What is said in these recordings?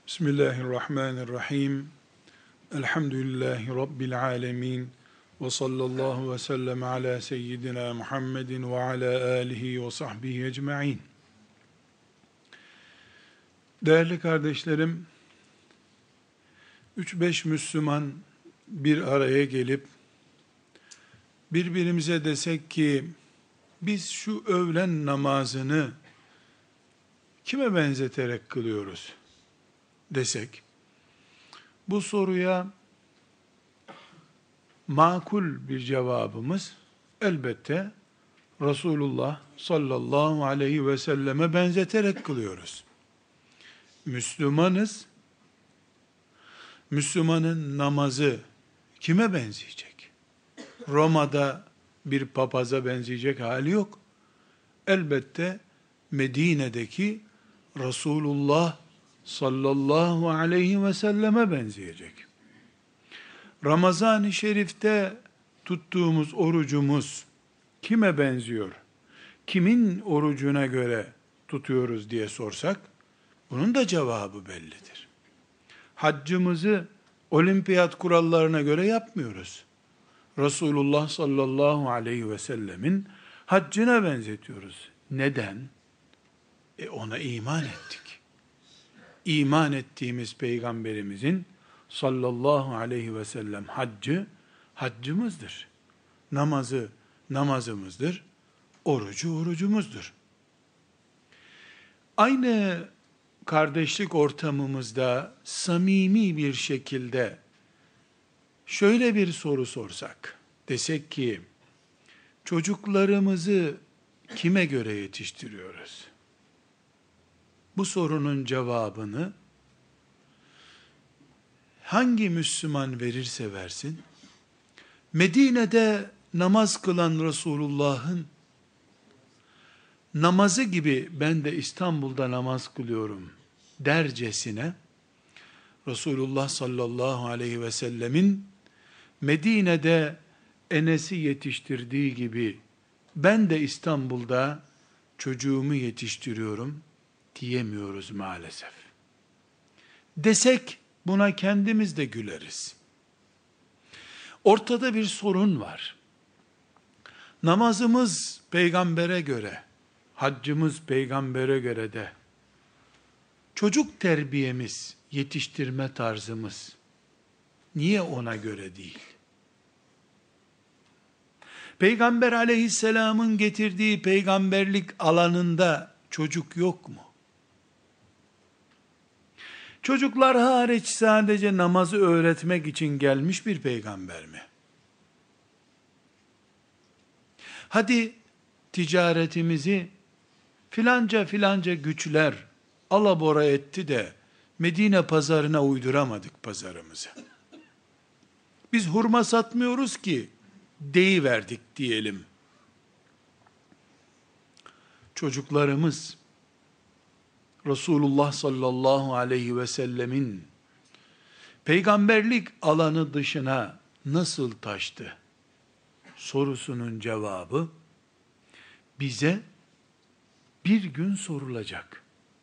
Bismillahirrahmanirrahim. Elhamdülillahi Rabbil alemin. Ve sallallahu ve sellem ala seyyidina Muhammedin ve ala alihi ve sahbihi ecma'in. Değerli kardeşlerim, 3-5 Müslüman bir araya gelip, birbirimize desek ki, biz şu öğlen namazını kime benzeterek kılıyoruz desek, bu soruya makul bir cevabımız elbette Resulullah sallallahu aleyhi ve selleme benzeterek kılıyoruz. Müslümanız. Müslümanın namazı kime benzeyecek? Roma'da bir papaza benzeyecek hali yok. Elbette Medine'deki Resulullah sallallahu aleyhi ve selleme benzeyecek. Ramazan-ı Şerif'te tuttuğumuz orucumuz kime benziyor? Kimin orucuna göre tutuyoruz diye sorsak, bunun da cevabı bellidir. Haccımızı olimpiyat kurallarına göre yapmıyoruz. Resulullah sallallahu aleyhi ve sellemin haccına benzetiyoruz. Neden? Ona iman ettik. İman ettiğimiz peygamberimizin sallallahu aleyhi ve sellem haccı, haccımızdır. Namazı, namazımızdır. Orucu, orucumuzdur. Aynı kardeşlik ortamımızda samimi bir şekilde şöyle bir soru sorsak, desek ki, çocuklarımızı kime göre yetiştiriyoruz? Bu sorunun cevabını hangi Müslüman verirse versin, Medine'de namaz kılan Resulullah'ın namazı gibi ben de İstanbul'da namaz kılıyorum dercesine, Resulullah sallallahu aleyhi ve sellemin Medine'de Enes'i yetiştirdiği gibi ben de İstanbul'da çocuğumu yetiştiriyorum diyemiyoruz maalesef. Desek buna kendimiz de güleriz. Ortada bir sorun var. Namazımız peygambere göre, haccımız peygambere göre de, çocuk terbiyemiz, yetiştirme tarzımız niye ona göre değil? Peygamber aleyhisselamın getirdiği peygamberlik alanında çocuk yok mu? Çocuklar hariç sadece namazı öğretmek için gelmiş bir peygamber mi? Hadi ticaretimizi filanca güçler alabora etti de Medine pazarına uyduramadık pazarımızı. Biz hurma satmıyoruz ki deyiverdik diyelim. Çocuklarımız Resulullah sallallahu aleyhi ve sellemin peygamberlik alanı dışına nasıl taştı sorusunun cevabı bize bir gün sorulacak.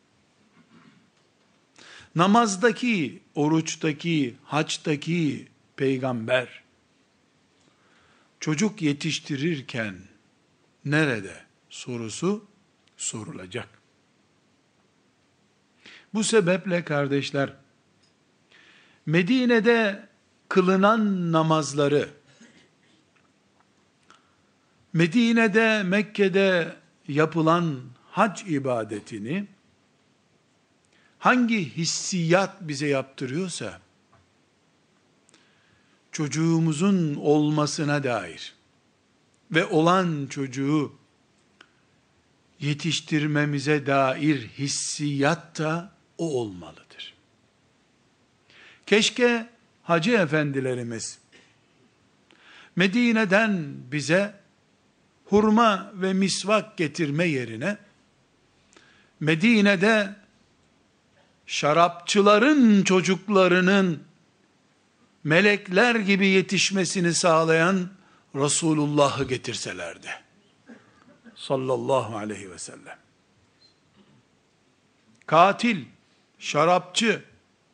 Namazdaki, oruçtaki, haçtaki peygamber çocuk yetiştirirken nerede sorusu sorulacak. Bu sebeple kardeşler, Medine'de kılınan namazları, Medine'de, Mekke'de yapılan hac ibadetini, hangi hissiyat bize yaptırıyorsa, çocuğumuzun olmasına dair ve olan çocuğu yetiştirmemize dair hissiyat da o olmalıdır. Keşke hacı efendilerimiz Medine'den bize hurma ve misvak getirme yerine Medine'de şarapçıların çocuklarının melekler gibi yetişmesini sağlayan Resulullah'ı getirselerdi. Sallallahu aleyhi ve sellem. Katil, şarapçı,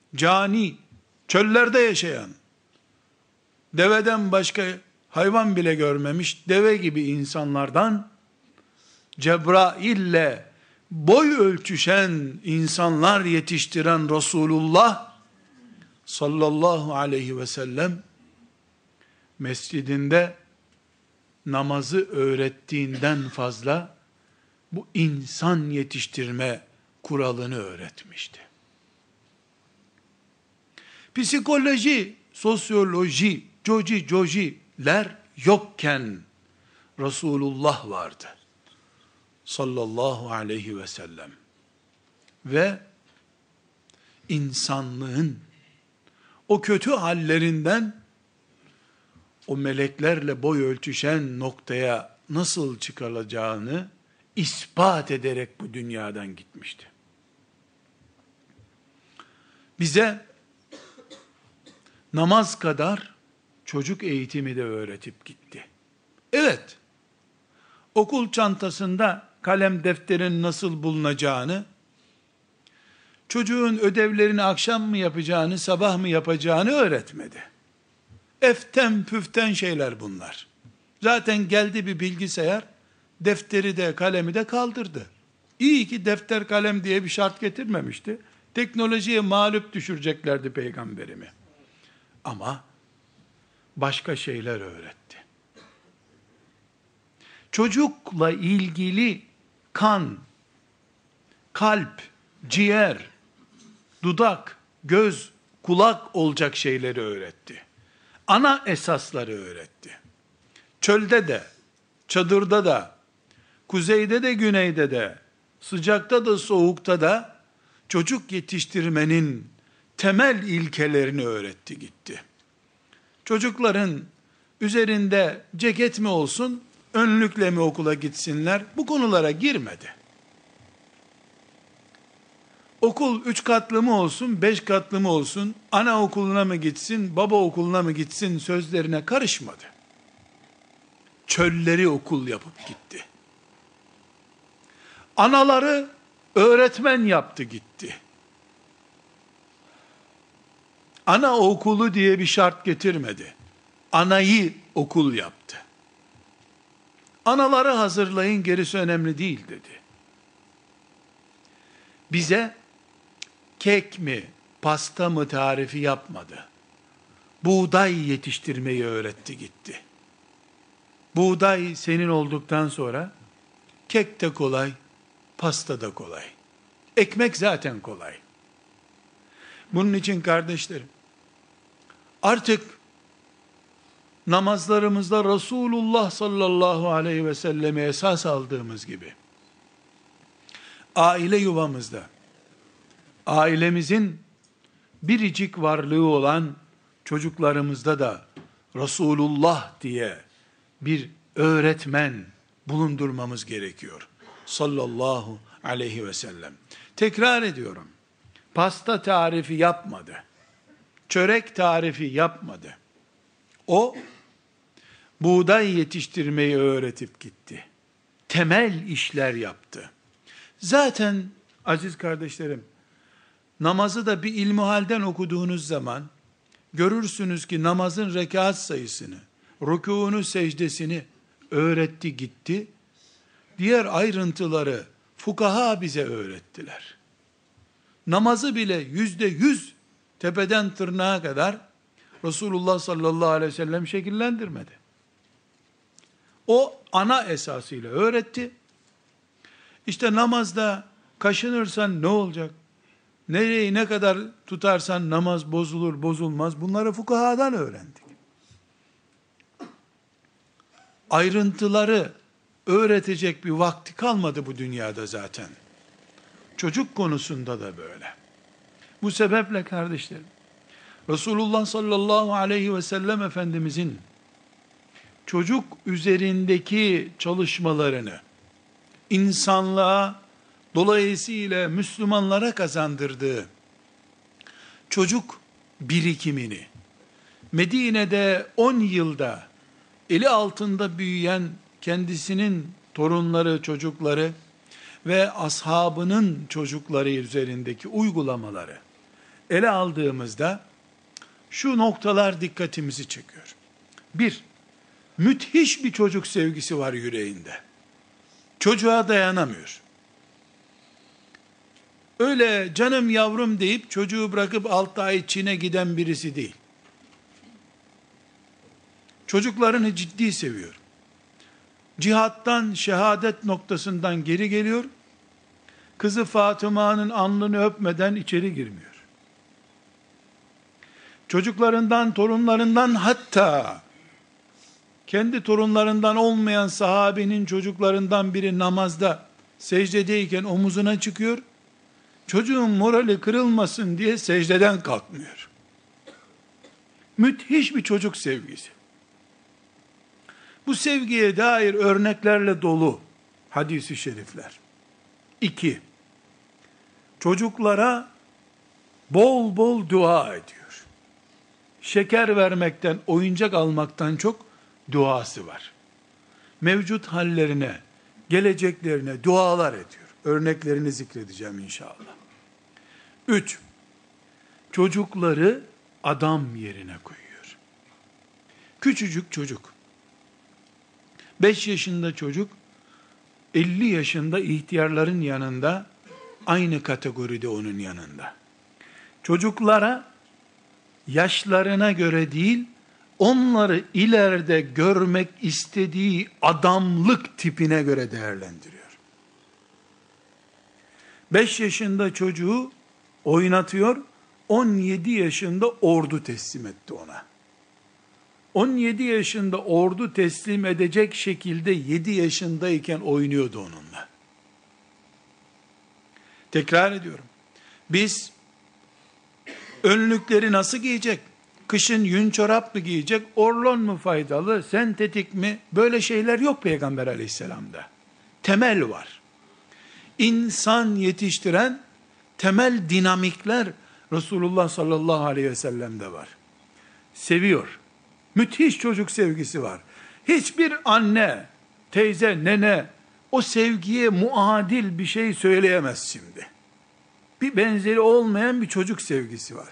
cani, çöllerde yaşayan, deveden başka hayvan bile görmemiş deve gibi insanlardan, Cebrail'le boy ölçüşen insanlar yetiştiren Resulullah sallallahu aleyhi ve sellem mescidinde namazı öğrettiğinden fazla bu insan yetiştirme kuralını öğretmişti. Psikoloji, sosyoloji, cojiler yokken Resulullah vardı sallallahu aleyhi ve sellem ve insanlığın o kötü hallerinden o meleklerle boy ölçüşen noktaya nasıl çıkarılacağını ispat ederek bu dünyadan gitmişti. Bize namaz kadar çocuk eğitimi de öğretip gitti. Evet, okul çantasında kalem defterin nasıl bulunacağını, çocuğun ödevlerini akşam mı yapacağını, sabah mı yapacağını öğretmedi. Eften püften şeyler bunlar. Zaten geldi bir bilgisayar, defteri de kalemi de kaldırdı. İyi ki defter kalem diye bir şart getirmemişti. Teknolojiye mağlup düşüreceklerdi peygamberimi. Ama başka şeyler öğretti. Çocukla ilgili kan, kalp, ciğer, dudak, göz, kulak olacak şeyleri öğretti. Ana esasları öğretti. Çölde de, çadırda da, kuzeyde de, güneyde de, sıcakta da, soğukta da çocuk yetiştirmenin temel ilkelerini öğretti gitti. Çocukların üzerinde ceket mi olsun, önlükle mi okula gitsinler, bu konulara girmedi. Okul 3 katlı mı olsun, 5 katlı mı olsun, anaokuluna mı gitsin, baba okuluna mı gitsin sözlerine karışmadı. Çölleri okul yapıp gitti. Anaları öğretmen yaptı gitti. Anaokulu diye bir şart getirmedi. Anayı okul yaptı. Anaları hazırlayın, gerisi önemli değil dedi. Bize kek mi, pasta mı tarifi yapmadı. Buğday yetiştirmeyi öğretti gitti. Buğday senin olduktan sonra kek de kolay, pasta da kolay. Ekmek zaten kolay. Bunun için kardeşlerim, artık namazlarımızda Resulullah sallallahu aleyhi ve selleme esas aldığımız gibi, aile yuvamızda, ailemizin biricik varlığı olan çocuklarımızda da Resulullah diye bir öğretmen bulundurmamız gerekiyor. Sallallahu aleyhi ve sellem. Tekrar ediyorum. Pasta tarifi yapmadı. Çörek tarifi yapmadı. O, buğday yetiştirmeyi öğretip gitti. Temel işler yaptı. Zaten aziz kardeşlerim, namazı da bir ilmihalden okuduğunuz zaman, görürsünüz ki namazın rekat sayısını, rükûnu, secdesini öğretti gitti. Diğer ayrıntıları fukaha bize öğrettiler. Namazı bile %100 tepeden tırnağa kadar Resulullah sallallahu aleyhi ve sellem şekillendirmedi. O ana esasıyla öğretti. İşte namazda kaşınırsan ne olacak? Nereyi ne kadar tutarsan namaz bozulur, bozulmaz. Bunları fukahadan öğrendik. Ayrıntıları öğretecek bir vakti kalmadı bu dünyada zaten. Çocuk konusunda da böyle. Bu sebeple kardeşlerim, Resulullah sallallahu aleyhi ve sellem Efendimizin çocuk üzerindeki çalışmalarını insanlığa, dolayısıyla Müslümanlara kazandırdığı çocuk birikimini, Medine'de 10 yılda eli altında büyüyen kendisinin torunları, çocukları ve ashabının çocukları üzerindeki uygulamaları, ele aldığımızda şu noktalar dikkatimizi çekiyor. Bir, müthiş bir çocuk sevgisi var yüreğinde. Çocuğa dayanamıyor. Öyle canım yavrum deyip çocuğu bırakıp 6 ay Çin'e giden birisi değil. Çocuklarını ciddi seviyor. Cihattan, şehadet noktasından geri geliyor. Kızı Fatıma'nın alnını öpmeden içeri girmiyor. Çocuklarından, torunlarından, hatta kendi torunlarından olmayan sahabenin çocuklarından biri namazda secdedeyken omuzuna çıkıyor. Çocuğun morali kırılmasın diye secdeden kalkmıyor. Müthiş bir çocuk sevgisi. Bu sevgiye dair örneklerle dolu hadis-i şerifler. 2. Çocuklara bol bol dua ediyor. Şeker vermekten, oyuncak almaktan çok duası var. Mevcut hallerine, geleceklerine dualar ediyor. Örneklerini zikredeceğim inşallah. 3. Çocukları adam yerine koyuyor. Küçücük çocuk. 5 yaşında çocuk, 50 yaşında ihtiyarların yanında, aynı kategoride onun yanında. Çocuklara, yaşlarına göre değil, onları ileride görmek istediği adamlık tipine göre değerlendiriyor. 5 yaşında çocuğu oynatıyor, 17 yaşında ordu teslim etti ona. 17 yaşında ordu teslim edecek şekilde 7 yaşındayken oynuyordu onunla. Tekrar ediyorum. Biz önlükleri nasıl giyecek? Kışın yün çorap mı giyecek? Orlon mu faydalı? Sentetik mi? Böyle şeyler yok Peygamber aleyhisselamda. Temel var. İnsan yetiştiren temel dinamikler Resulullah sallallahu aleyhi ve sellem'de var. Seviyor. Müthiş çocuk sevgisi var. Hiçbir anne, teyze, nene o sevgiye muadil bir şey söyleyemez şimdi. Bir benzeri olmayan bir çocuk sevgisi var.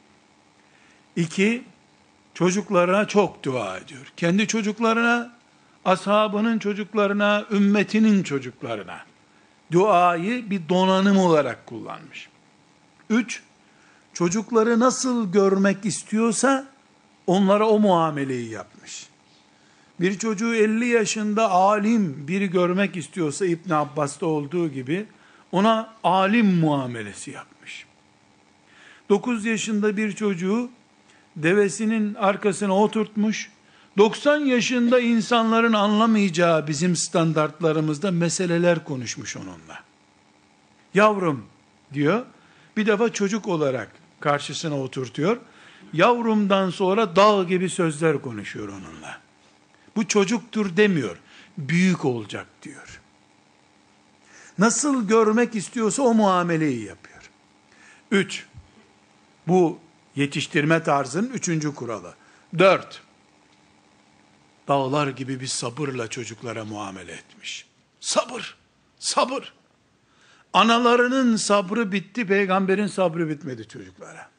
2, çocuklarına çok dua ediyor. Kendi çocuklarına, ashabının çocuklarına, ümmetinin çocuklarına duayı bir donanım olarak kullanmış. 3, çocukları nasıl görmek istiyorsa onlara o muameleyi yapmış. Bir çocuğu 50 yaşında alim biri görmek istiyorsa İbn Abbas'ta olduğu gibi ona alim muamelesi yapmış. 9 yaşında bir çocuğu devesinin arkasına oturtmuş, 90 yaşında insanların anlamayacağı bizim standartlarımızda meseleler konuşmuş onunla. Yavrum diyor, bir defa çocuk olarak karşısına oturtuyor. Yavrumdan sonra dağ gibi sözler konuşuyor onunla. Bu çocuktur demiyor, büyük olacak diyor. Nasıl görmek istiyorsa o muameleyi yapıyor. 3, bu yetiştirme tarzının 3. kuralı. 4, dağlar gibi bir sabırla çocuklara muamele etmiş. Sabır, sabır. Analarının sabrı bitti, peygamberin sabrı bitmedi çocuklara.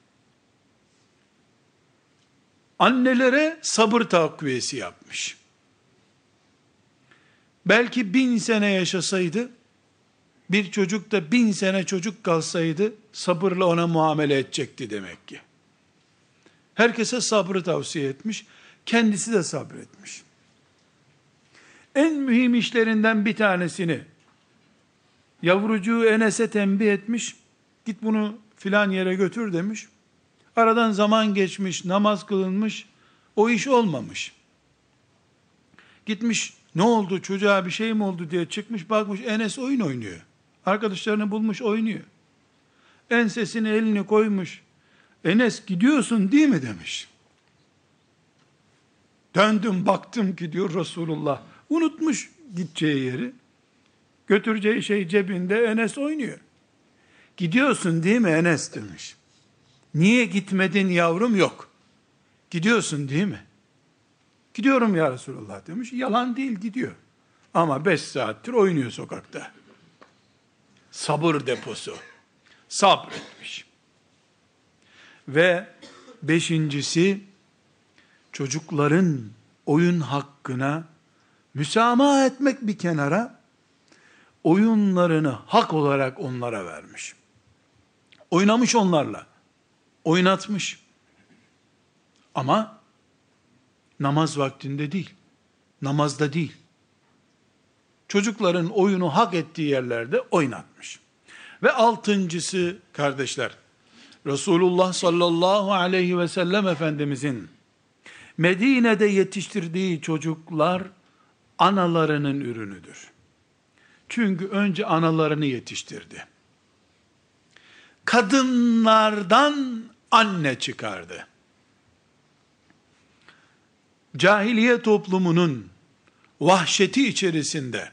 Annelere sabır takviyesi yapmış. Belki 1000 sene yaşasaydı, bir çocuk da 1000 sene çocuk kalsaydı, sabırla ona muamele edecekti demek ki. Herkese sabrı tavsiye etmiş, kendisi de sabretmiş. En mühim işlerinden bir tanesini, yavrucuğu Enes'e tembih etmiş, git bunu filan yere götür demiş. Aradan zaman geçmiş, namaz kılınmış, o iş olmamış. Gitmiş, ne oldu, çocuğa bir şey mi oldu diye çıkmış, bakmış Enes oyun oynuyor. Arkadaşlarını bulmuş oynuyor. Ensesine elini koymuş, Enes gidiyorsun değil mi demiş. Döndüm baktım ki diyor Resulullah, unutmuş gideceği yeri. Götüreceği şey cebinde, Enes oynuyor. Gidiyorsun değil mi Enes demiş. Niye gitmedin yavrum? Yok. Gidiyorsun değil mi? Gidiyorum ya Resulullah demiş. Yalan değil, gidiyor. Ama 5 saattir oynuyor sokakta. Sabır deposu. Sabretmiş. Ve beşincisi, çocukların oyun hakkına müsamaha etmek bir kenara, oyunlarını hak olarak onlara vermiş. Oynamış onlarla, oynatmış. Ama namaz vaktinde değil, namazda değil. Çocukların oyunu hak ettiği yerlerde oynatmış. Ve altıncısı kardeşler, Resulullah sallallahu aleyhi ve sellem Efendimizin Medine'de yetiştirdiği çocuklar analarının ürünüdür. Çünkü önce analarını yetiştirdi. Kadınlardan anne çıkardı. Cahiliye toplumunun vahşeti içerisinde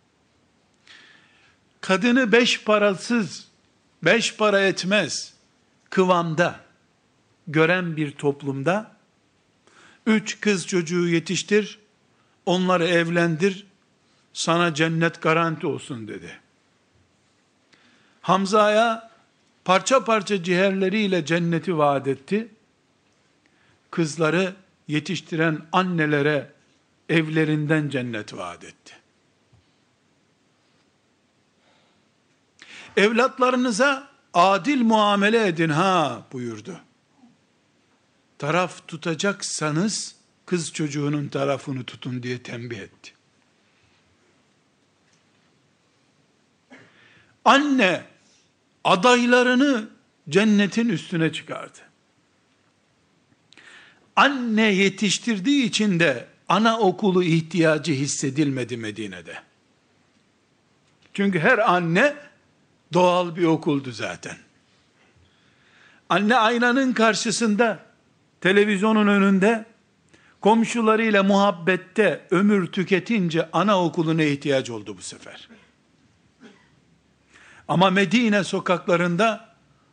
kadını beş parasız, beş para etmez kıvamda gören bir toplumda 3 kız çocuğu yetiştir, onları evlendir, sana cennet garanti olsun dedi. Hamza'ya parça parça ciğerleriyle cenneti vaat etti. Kızları yetiştiren annelere evlerinden cennet vaat etti. Evlatlarınıza adil muamele edin ha buyurdu. Taraf tutacaksanız kız çocuğunun tarafını tutun diye tembih etti. Anne adaylarını cennetin üstüne çıkardı. Anne yetiştirdiği için de anaokulu ihtiyacı hissedilmedi Medine'de. Çünkü her anne doğal bir okuldu zaten. Anne aynanın karşısında, televizyonun önünde, komşularıyla muhabbette ömür tüketince anaokuluna ihtiyaç oldu bu sefer. Ama Medine sokaklarında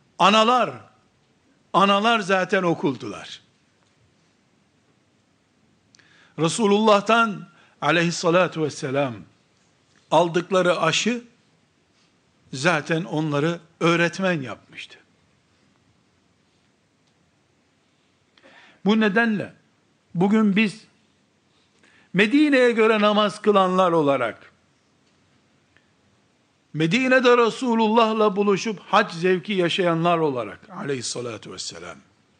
analar zaten okuldular. Resulullah'tan aleyhissalatu vesselam aldıkları aşı zaten onları öğretmen yapmıştı. Bu nedenle bugün biz Medine'ye göre namaz kılanlar olarak Medine'de Resulullah'la buluşup hac zevki yaşayanlar olarak aleyhissalatu vesselam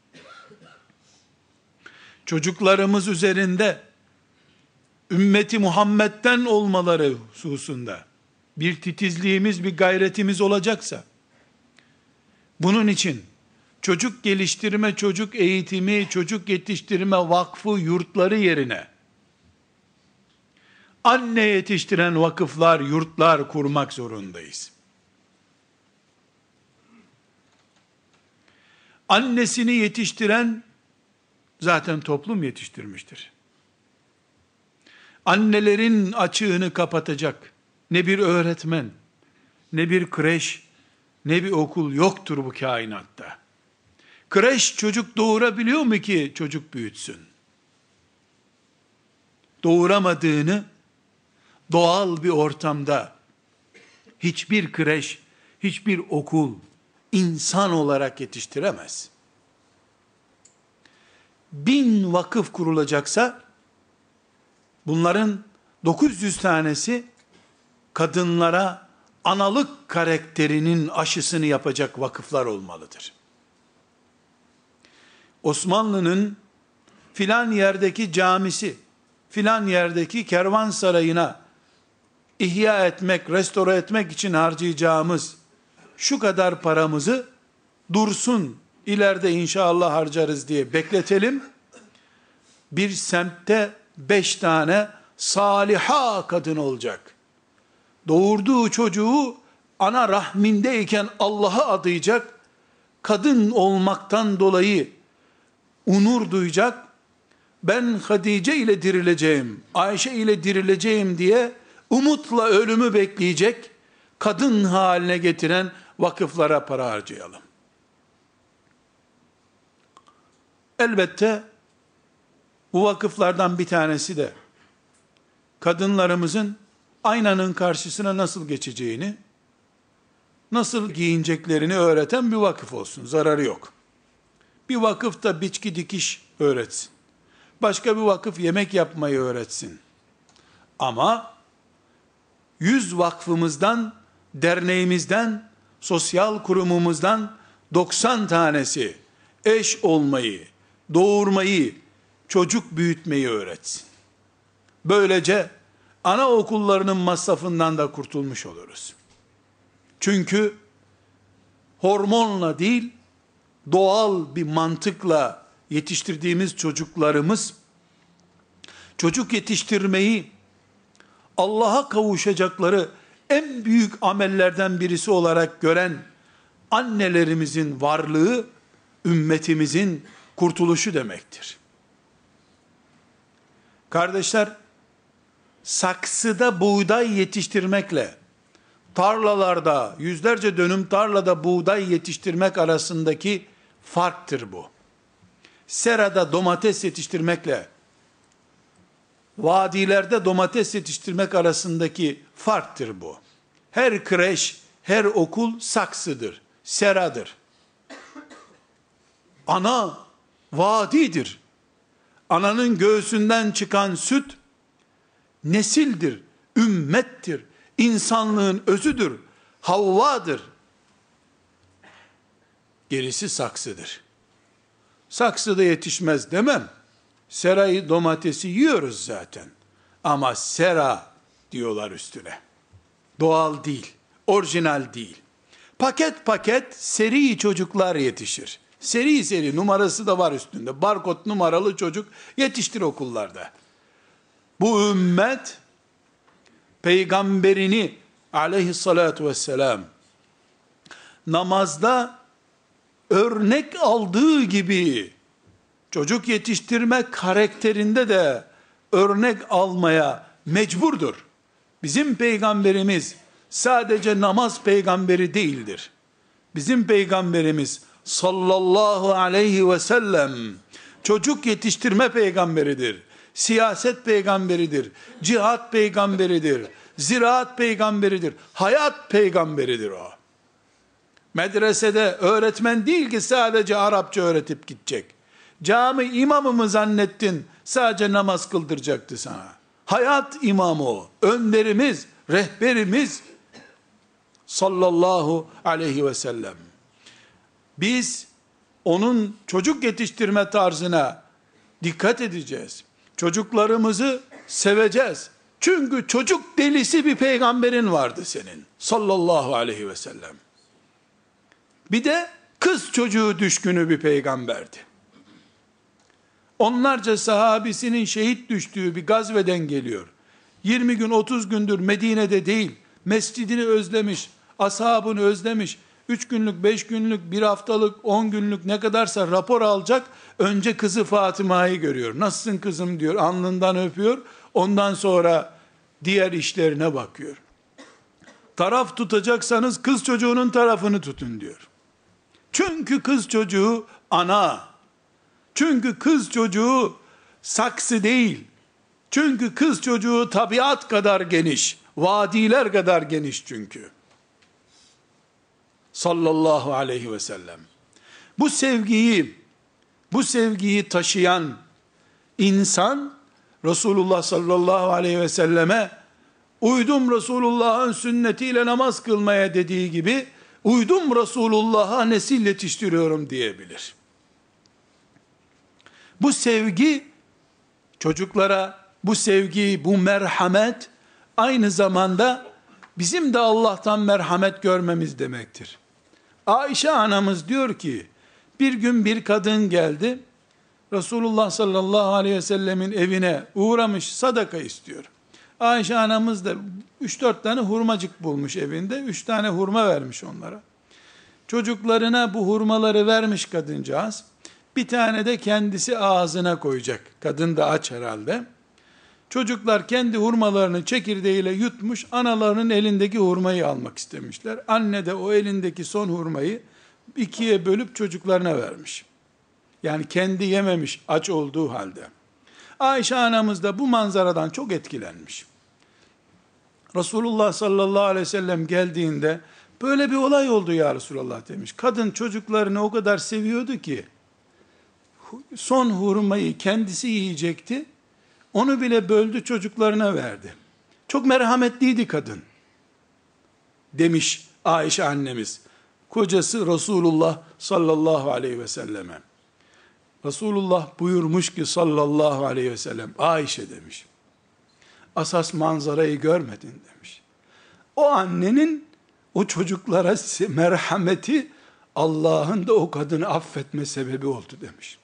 çocuklarımız üzerinde ümmeti Muhammed'den olmaları hususunda bir titizliğimiz, bir gayretimiz olacaksa, bunun için çocuk geliştirme, çocuk eğitimi, çocuk yetiştirme vakfı yurtları yerine, anne yetiştiren vakıflar, yurtlar kurmak zorundayız. Annesini yetiştiren, zaten toplum yetiştirmiştir. Annelerin açığını kapatacak ne bir öğretmen, ne bir kreş, ne bir okul yoktur bu kainatta. Kreş çocuk doğurabiliyor mu ki çocuk büyütsün? Doğuramadığını doğal bir ortamda hiçbir kreş, hiçbir okul insan olarak yetiştiremez. 1000 vakıf kurulacaksa bunların 900 tanesi kadınlara analık karakterinin aşısını yapacak vakıflar olmalıdır. Osmanlı'nın filan yerdeki camisi, filan yerdeki kervansarayına ihya etmek, restore etmek için harcayacağımız şu kadar paramızı dursun, ileride inşallah harcarız diye bekletelim. Bir semtte 5 tane saliha kadın olacak. Doğurduğu çocuğu ana rahmindeyken Allah'a adayacak, kadın olmaktan dolayı onur duyacak, ben Hatice ile dirileceğim, Ayşe ile dirileceğim diye umutla ölümü bekleyecek, kadın haline getiren vakıflara para harcayalım. Elbette bu vakıflardan bir tanesi de kadınlarımızın aynanın karşısına nasıl geçeceğini, nasıl giyineceklerini öğreten bir vakıf olsun. Zararı yok. Bir vakıf da biçki dikiş öğretsin. Başka bir vakıf yemek yapmayı öğretsin. Ama 100 vakfımızdan, derneğimizden, sosyal kurumumuzdan 90 tanesi eş olmayı, doğurmayı, çocuk büyütmeyi öğretsin. Böylece anaokullarının masrafından da kurtulmuş oluruz. Çünkü hormonla değil, doğal bir mantıkla yetiştirdiğimiz çocuklarımız, çocuk yetiştirmeyi Allah'a kavuşacakları en büyük amellerden birisi olarak gören annelerimizin varlığı, ümmetimizin kurtuluşu demektir. Kardeşler, saksıda buğday yetiştirmekle, tarlalarda, yüzlerce dönüm tarlada buğday yetiştirmek arasındaki farktır bu. Serada domates yetiştirmekle, vadilerde domates yetiştirmek arasındaki farktır bu. Her kreş, her okul saksıdır, seradır. Ana, vadidir. Ananın göğsünden çıkan süt, nesildir, ümmettir, insanlığın özüdür, Havva'dır. Gerisi saksıdır. Saksıda yetişmez demem. Serayı, domatesi yiyoruz zaten. Ama sera diyorlar üstüne. Doğal değil, orijinal değil. Paket paket seri çocuklar yetişir. Seri seri numarası da var üstünde. Barkod numaralı çocuk yetiştir okullarda. Bu ümmet peygamberini aleyhissalatu vesselam namazda örnek aldığı gibi çocuk yetiştirme karakterinde de örnek almaya mecburdur. Bizim peygamberimiz sadece namaz peygamberi değildir. Bizim peygamberimiz sallallahu aleyhi ve sellem çocuk yetiştirme peygamberidir. Siyaset peygamberidir. Cihat peygamberidir. Ziraat peygamberidir. Hayat peygamberidir o. Medresede öğretmen değil ki sadece Arapça öğretip gidecek. Cami imamı mı zannettin? Sadece namaz kıldıracaktı sana. Hayat imamı o. Önderimiz, rehberimiz sallallahu aleyhi ve sellem. Biz onun çocuk yetiştirme tarzına dikkat edeceğiz. Çocuklarımızı seveceğiz. Çünkü çocuk delisi bir peygamberin vardı senin. Sallallahu aleyhi ve sellem. Bir de kız çocuğu düşkünü bir peygamberdi. Onlarca sahabisinin şehit düştüğü bir gazveden geliyor. 20 gün 30 gündür Medine'de değil, mescidini özlemiş, ashabını özlemiş, 3 günlük, 5 günlük, 1 haftalık, 10 günlük ne kadarsa rapor alacak, önce kızı Fatıma'yı görüyor. Nasılsın kızım diyor, alnından öpüyor, ondan sonra diğer işlerine bakıyor. Taraf tutacaksanız kız çocuğunun tarafını tutun diyor. Çünkü kız çocuğu ana, çünkü kız çocuğu saksı değil, çünkü kız çocuğu tabiat kadar geniş, vadiler kadar geniş çünkü. Sallallahu aleyhi ve sellem. Bu sevgiyi taşıyan insan, Resulullah sallallahu aleyhi ve selleme, uydum Resulullah'ın sünnetiyle namaz kılmaya dediği gibi, uydum Resulullah'a nesil yetiştiriyorum diyebilir. Bu sevgi, çocuklara bu sevgi, bu merhamet, aynı zamanda bizim de Allah'tan merhamet görmemiz demektir. Ayşe anamız diyor ki, bir gün bir kadın geldi, Resulullah sallallahu aleyhi ve sellemin evine uğramış, sadaka istiyor. Ayşe anamız da 3-4 tane hurmacık bulmuş evinde, 3 tane hurma vermiş onlara. Çocuklarına bu hurmaları vermiş kadıncağız. Bir tane de kendisi ağzına koyacak. Kadın da aç herhalde. Çocuklar kendi hurmalarını çekirdeğiyle yutmuş, analarının elindeki hurmayı almak istemişler. Anne de o elindeki son hurmayı 2'ye bölüp çocuklarına vermiş. Yani kendi yememiş aç olduğu halde. Ayşe anamız da bu manzaradan çok etkilenmiş. Resulullah sallallahu aleyhi ve sellem geldiğinde böyle bir olay oldu ya Resulullah demiş. Kadın çocuklarını o kadar seviyordu ki son hurmayı kendisi yiyecekti. Onu bile böldü, çocuklarına verdi. Çok merhametliydi kadın, demiş Ayşe annemiz. Kocası Resulullah sallallahu aleyhi ve selleme. Resulullah buyurmuş ki sallallahu aleyhi ve sellem, Ayşe demiş, asas manzarayı görmedin demiş. O annenin o çocuklara merhameti, Allah'ın da o kadını affetme sebebi oldu demiş.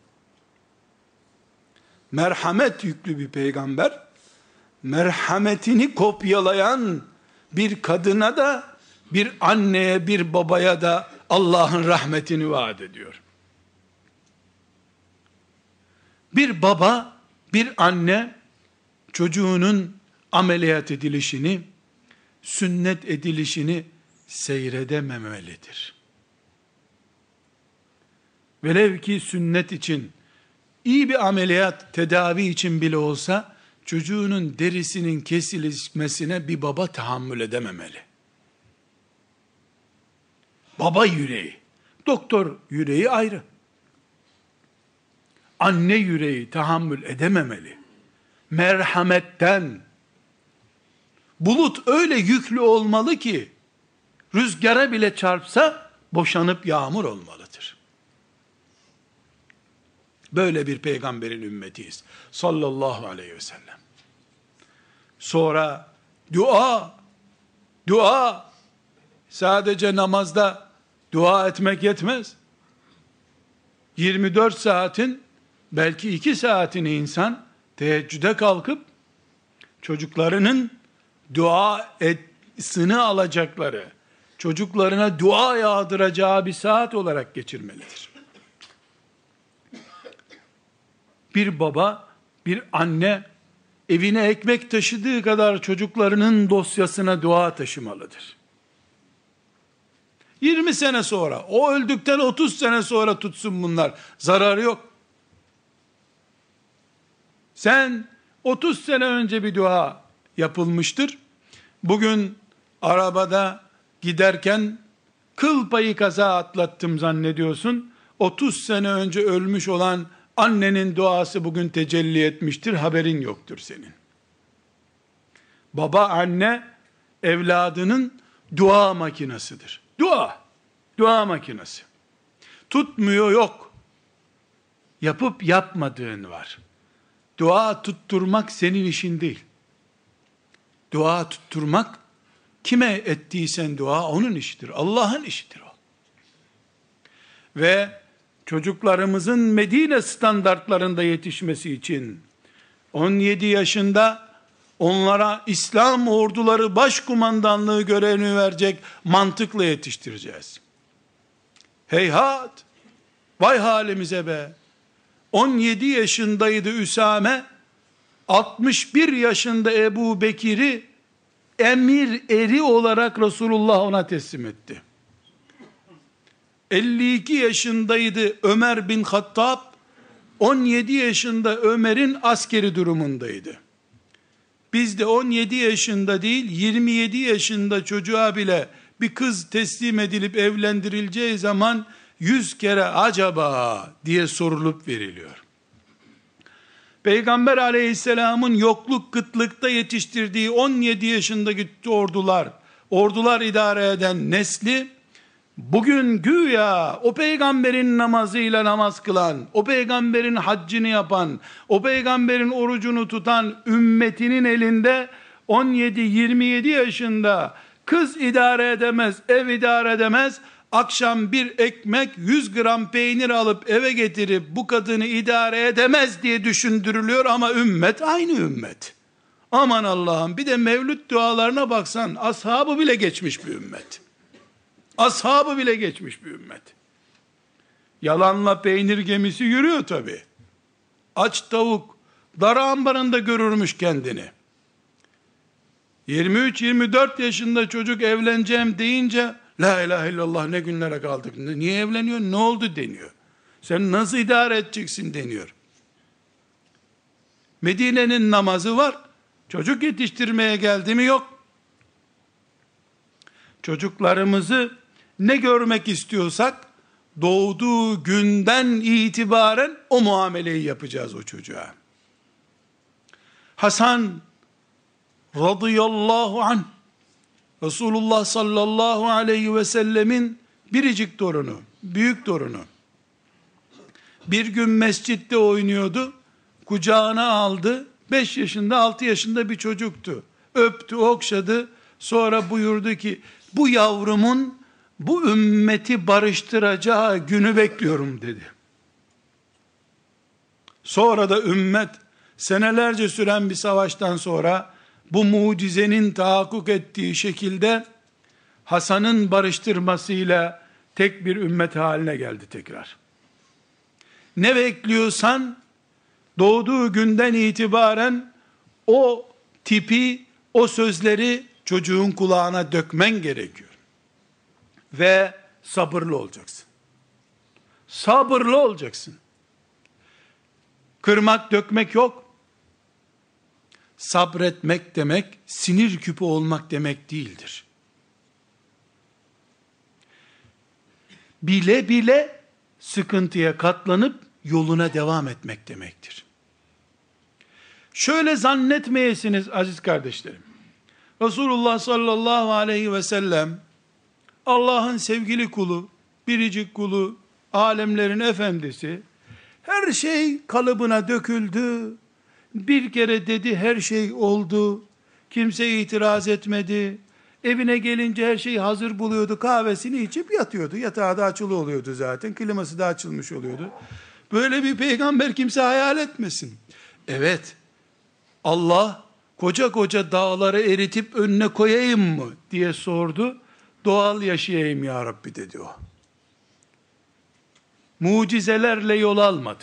Merhamet yüklü bir peygamber, merhametini kopyalayan bir kadına da, bir anneye, bir babaya da Allah'ın rahmetini vaat ediyor. Bir baba, bir anne, çocuğunun ameliyat edilişini, sünnet edilişini seyredememelidir. Velev ki sünnet için, iyi bir ameliyat, tedavi için bile olsa, çocuğunun derisinin kesilmesine bir baba tahammül edememeli. Baba yüreği, doktor yüreği ayrı. Anne yüreği tahammül edememeli. Merhametten, bulut öyle yüklü olmalı ki, rüzgara bile çarpsa, boşanıp yağmur olmalıdır. Böyle bir peygamberin ümmetiyiz. Sallallahu aleyhi ve sellem. Sonra dua, sadece namazda dua etmek yetmez. 24 saatin, belki 2 saatini insan, teheccüde kalkıp, çocuklarının dua etsin alacakları, çocuklarına dua yağdıracağı bir saat olarak geçirmelidir. Bir baba, bir anne, evine ekmek taşıdığı kadar çocuklarının dosyasına dua taşımalıdır. 20 sene sonra, o öldükten 30 sene sonra tutsun bunlar, zararı yok. Sen 30 sene önce bir dua yapılmıştır. Bugün arabada giderken kıl payı kaza atlattım zannediyorsun. 30 sene önce ölmüş olan annenin duası bugün tecelli etmiştir, haberin yoktur senin. Baba, anne, evladının dua makinasıdır. Dua makinesi. Tutmuyor yok. Yapıp yapmadığın var. Dua tutturmak senin işin değil. Dua tutturmak, kime ettiysen dua onun işidir. Allah'ın işidir o. Ve çocuklarımızın Medine standartlarında yetişmesi için 17 yaşında onlara İslam orduları başkumandanlığı görevini verecek mantıkla yetiştireceğiz. Heyhat, vay halimize be. 17 yaşındaydı Üsame, 61 yaşında Ebu Bekir'i emir eri olarak Resulullah ona teslim etti. 52 yaşındaydı Ömer bin Hattab, 17 yaşında Ömer'in askeri durumundaydı. Biz de 17 yaşında değil, 27 yaşında çocuğa bile bir kız teslim edilip evlendirileceği zaman 100 kere acaba diye sorulup veriliyor. Peygamber aleyhisselamın yokluk kıtlıkta yetiştirdiği 17 yaşındaki ordular idare eden nesli, bugün güya o peygamberin namazıyla namaz kılan, o peygamberin haccını yapan, o peygamberin orucunu tutan ümmetinin elinde 17-27 yaşında kız idare edemez, ev idare edemez, akşam bir ekmek 100 gram peynir alıp eve getirip bu kadını idare edemez diye düşündürülüyor ama ümmet aynı ümmet. Aman Allah'ım, bir de mevlüt dualarına baksan ashabı bile geçmiş bir ümmet. Ashabı bile geçmiş bir ümmet. Yalanla peynir gemisi yürüyor tabi. Aç tavuk dar ambarında görürmüş kendini. 23-24 yaşında çocuk evleneceğim deyince la ilahe illallah ne günlere kaldık. Niye evleniyorsun? Ne oldu deniyor. Sen nasıl idare edeceksin deniyor. Medine'nin namazı var. Çocuk yetiştirmeye geldi mi yok. Çocuklarımızı ne görmek istiyorsak doğduğu günden itibaren o muameleyi yapacağız o çocuğa. Hasan radıyallahu anh, Resulullah sallallahu aleyhi ve sellemin biricik torunu, büyük torunu. Bir gün mescitte oynuyordu, kucağına aldı, 5 yaşında 6 yaşında bir çocuktu. Öptü, okşadı, sonra buyurdu ki, bu yavrumun bu ümmeti barıştıracağı günü bekliyorum dedi. Sonra da ümmet senelerce süren bir savaştan sonra bu mucizenin tahakkuk ettiği şekilde Hasan'ın barıştırmasıyla tek bir ümmet haline geldi tekrar. Ne bekliyorsan doğduğu günden itibaren o tipi, o sözleri çocuğun kulağına dökmen gerekiyor. Ve sabırlı olacaksın. Sabırlı olacaksın. Kırmak, dökmek yok. Sabretmek demek, sinir küpü olmak demek değildir. Bile bile sıkıntıya katlanıp yoluna devam etmek demektir. Şöyle zannetmeyesiniz aziz kardeşlerim. Resulullah sallallahu aleyhi ve sellem Allah'ın sevgili kulu, biricik kulu, alemlerin efendisi, her şey kalıbına döküldü. Bir kere dedi, her şey oldu. Kimse itiraz etmedi. Evine gelince her şeyi hazır buluyordu. Kahvesini içip yatıyordu. Yatağı da açılı oluyordu zaten. Kliması da açılmış oluyordu. Böyle bir peygamber kimse hayal etmesin. Evet, Allah koca koca dağları eritip önüne koyayım mı diye sordu. Doğal yaşayayım ya Rabbi dedi o. Mucizelerle yol almadı.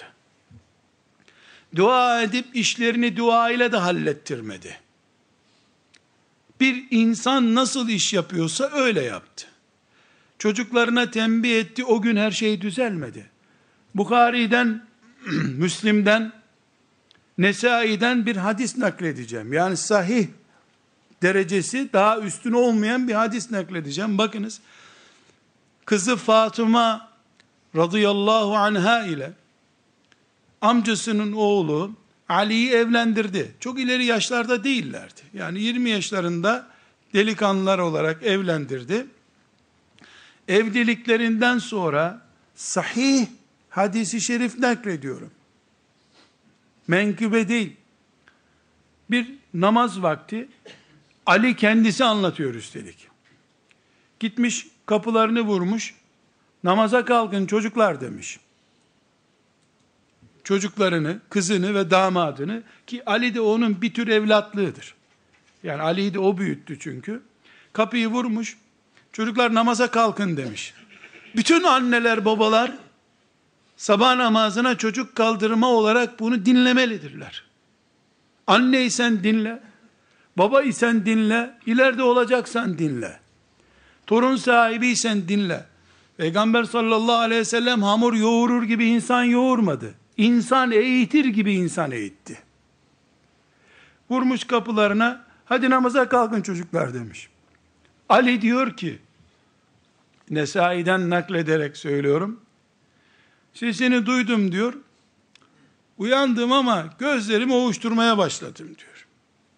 Dua edip işlerini dua ile de hallettirmedi. Bir insan nasıl iş yapıyorsa öyle yaptı. Çocuklarına tembih etti, o gün her şey düzelmedi. Bukhari'den, Müslim'den, Nesai'den bir hadis nakledeceğim. Yani sahih derecesi daha üstün olmayan bir hadis nakledeceğim. Bakınız, kızı Fatıma radıyallahu anha ile amcasının oğlu Ali'yi evlendirdi. Çok ileri yaşlarda değillerdi. Yani 20 yaşlarında delikanlılar olarak evlendirdi. Evliliklerinden sonra sahih hadisi şerif naklediyorum. Menkıbe değil. Bir namaz vakti, Ali kendisi anlatıyor üstelik. Gitmiş kapılarını vurmuş, namaza kalkın çocuklar demiş. Çocuklarını, kızını ve damadını, ki Ali de onun bir tür evlatlığıdır. Yani Ali'yi de o büyüttü çünkü. Kapıyı vurmuş, çocuklar namaza kalkın demiş. Bütün anneler, babalar sabah namazına çocuk kaldırma olarak bunu dinlemelidirler. Anneysen dinle, baba isen dinle, ileride olacaksan dinle. Torun sahibiysen dinle. Peygamber sallallahu aleyhi ve sellem hamur yoğurur gibi insan yoğurmadı. İnsan eğitir gibi insan eğitti. Vurmuş kapılarına, hadi namaza kalkın çocuklar demiş. Ali diyor ki, Nesai'den naklederek söylüyorum, sesini duydum diyor, uyandım ama gözlerimi ovuşturmaya başladım diyor.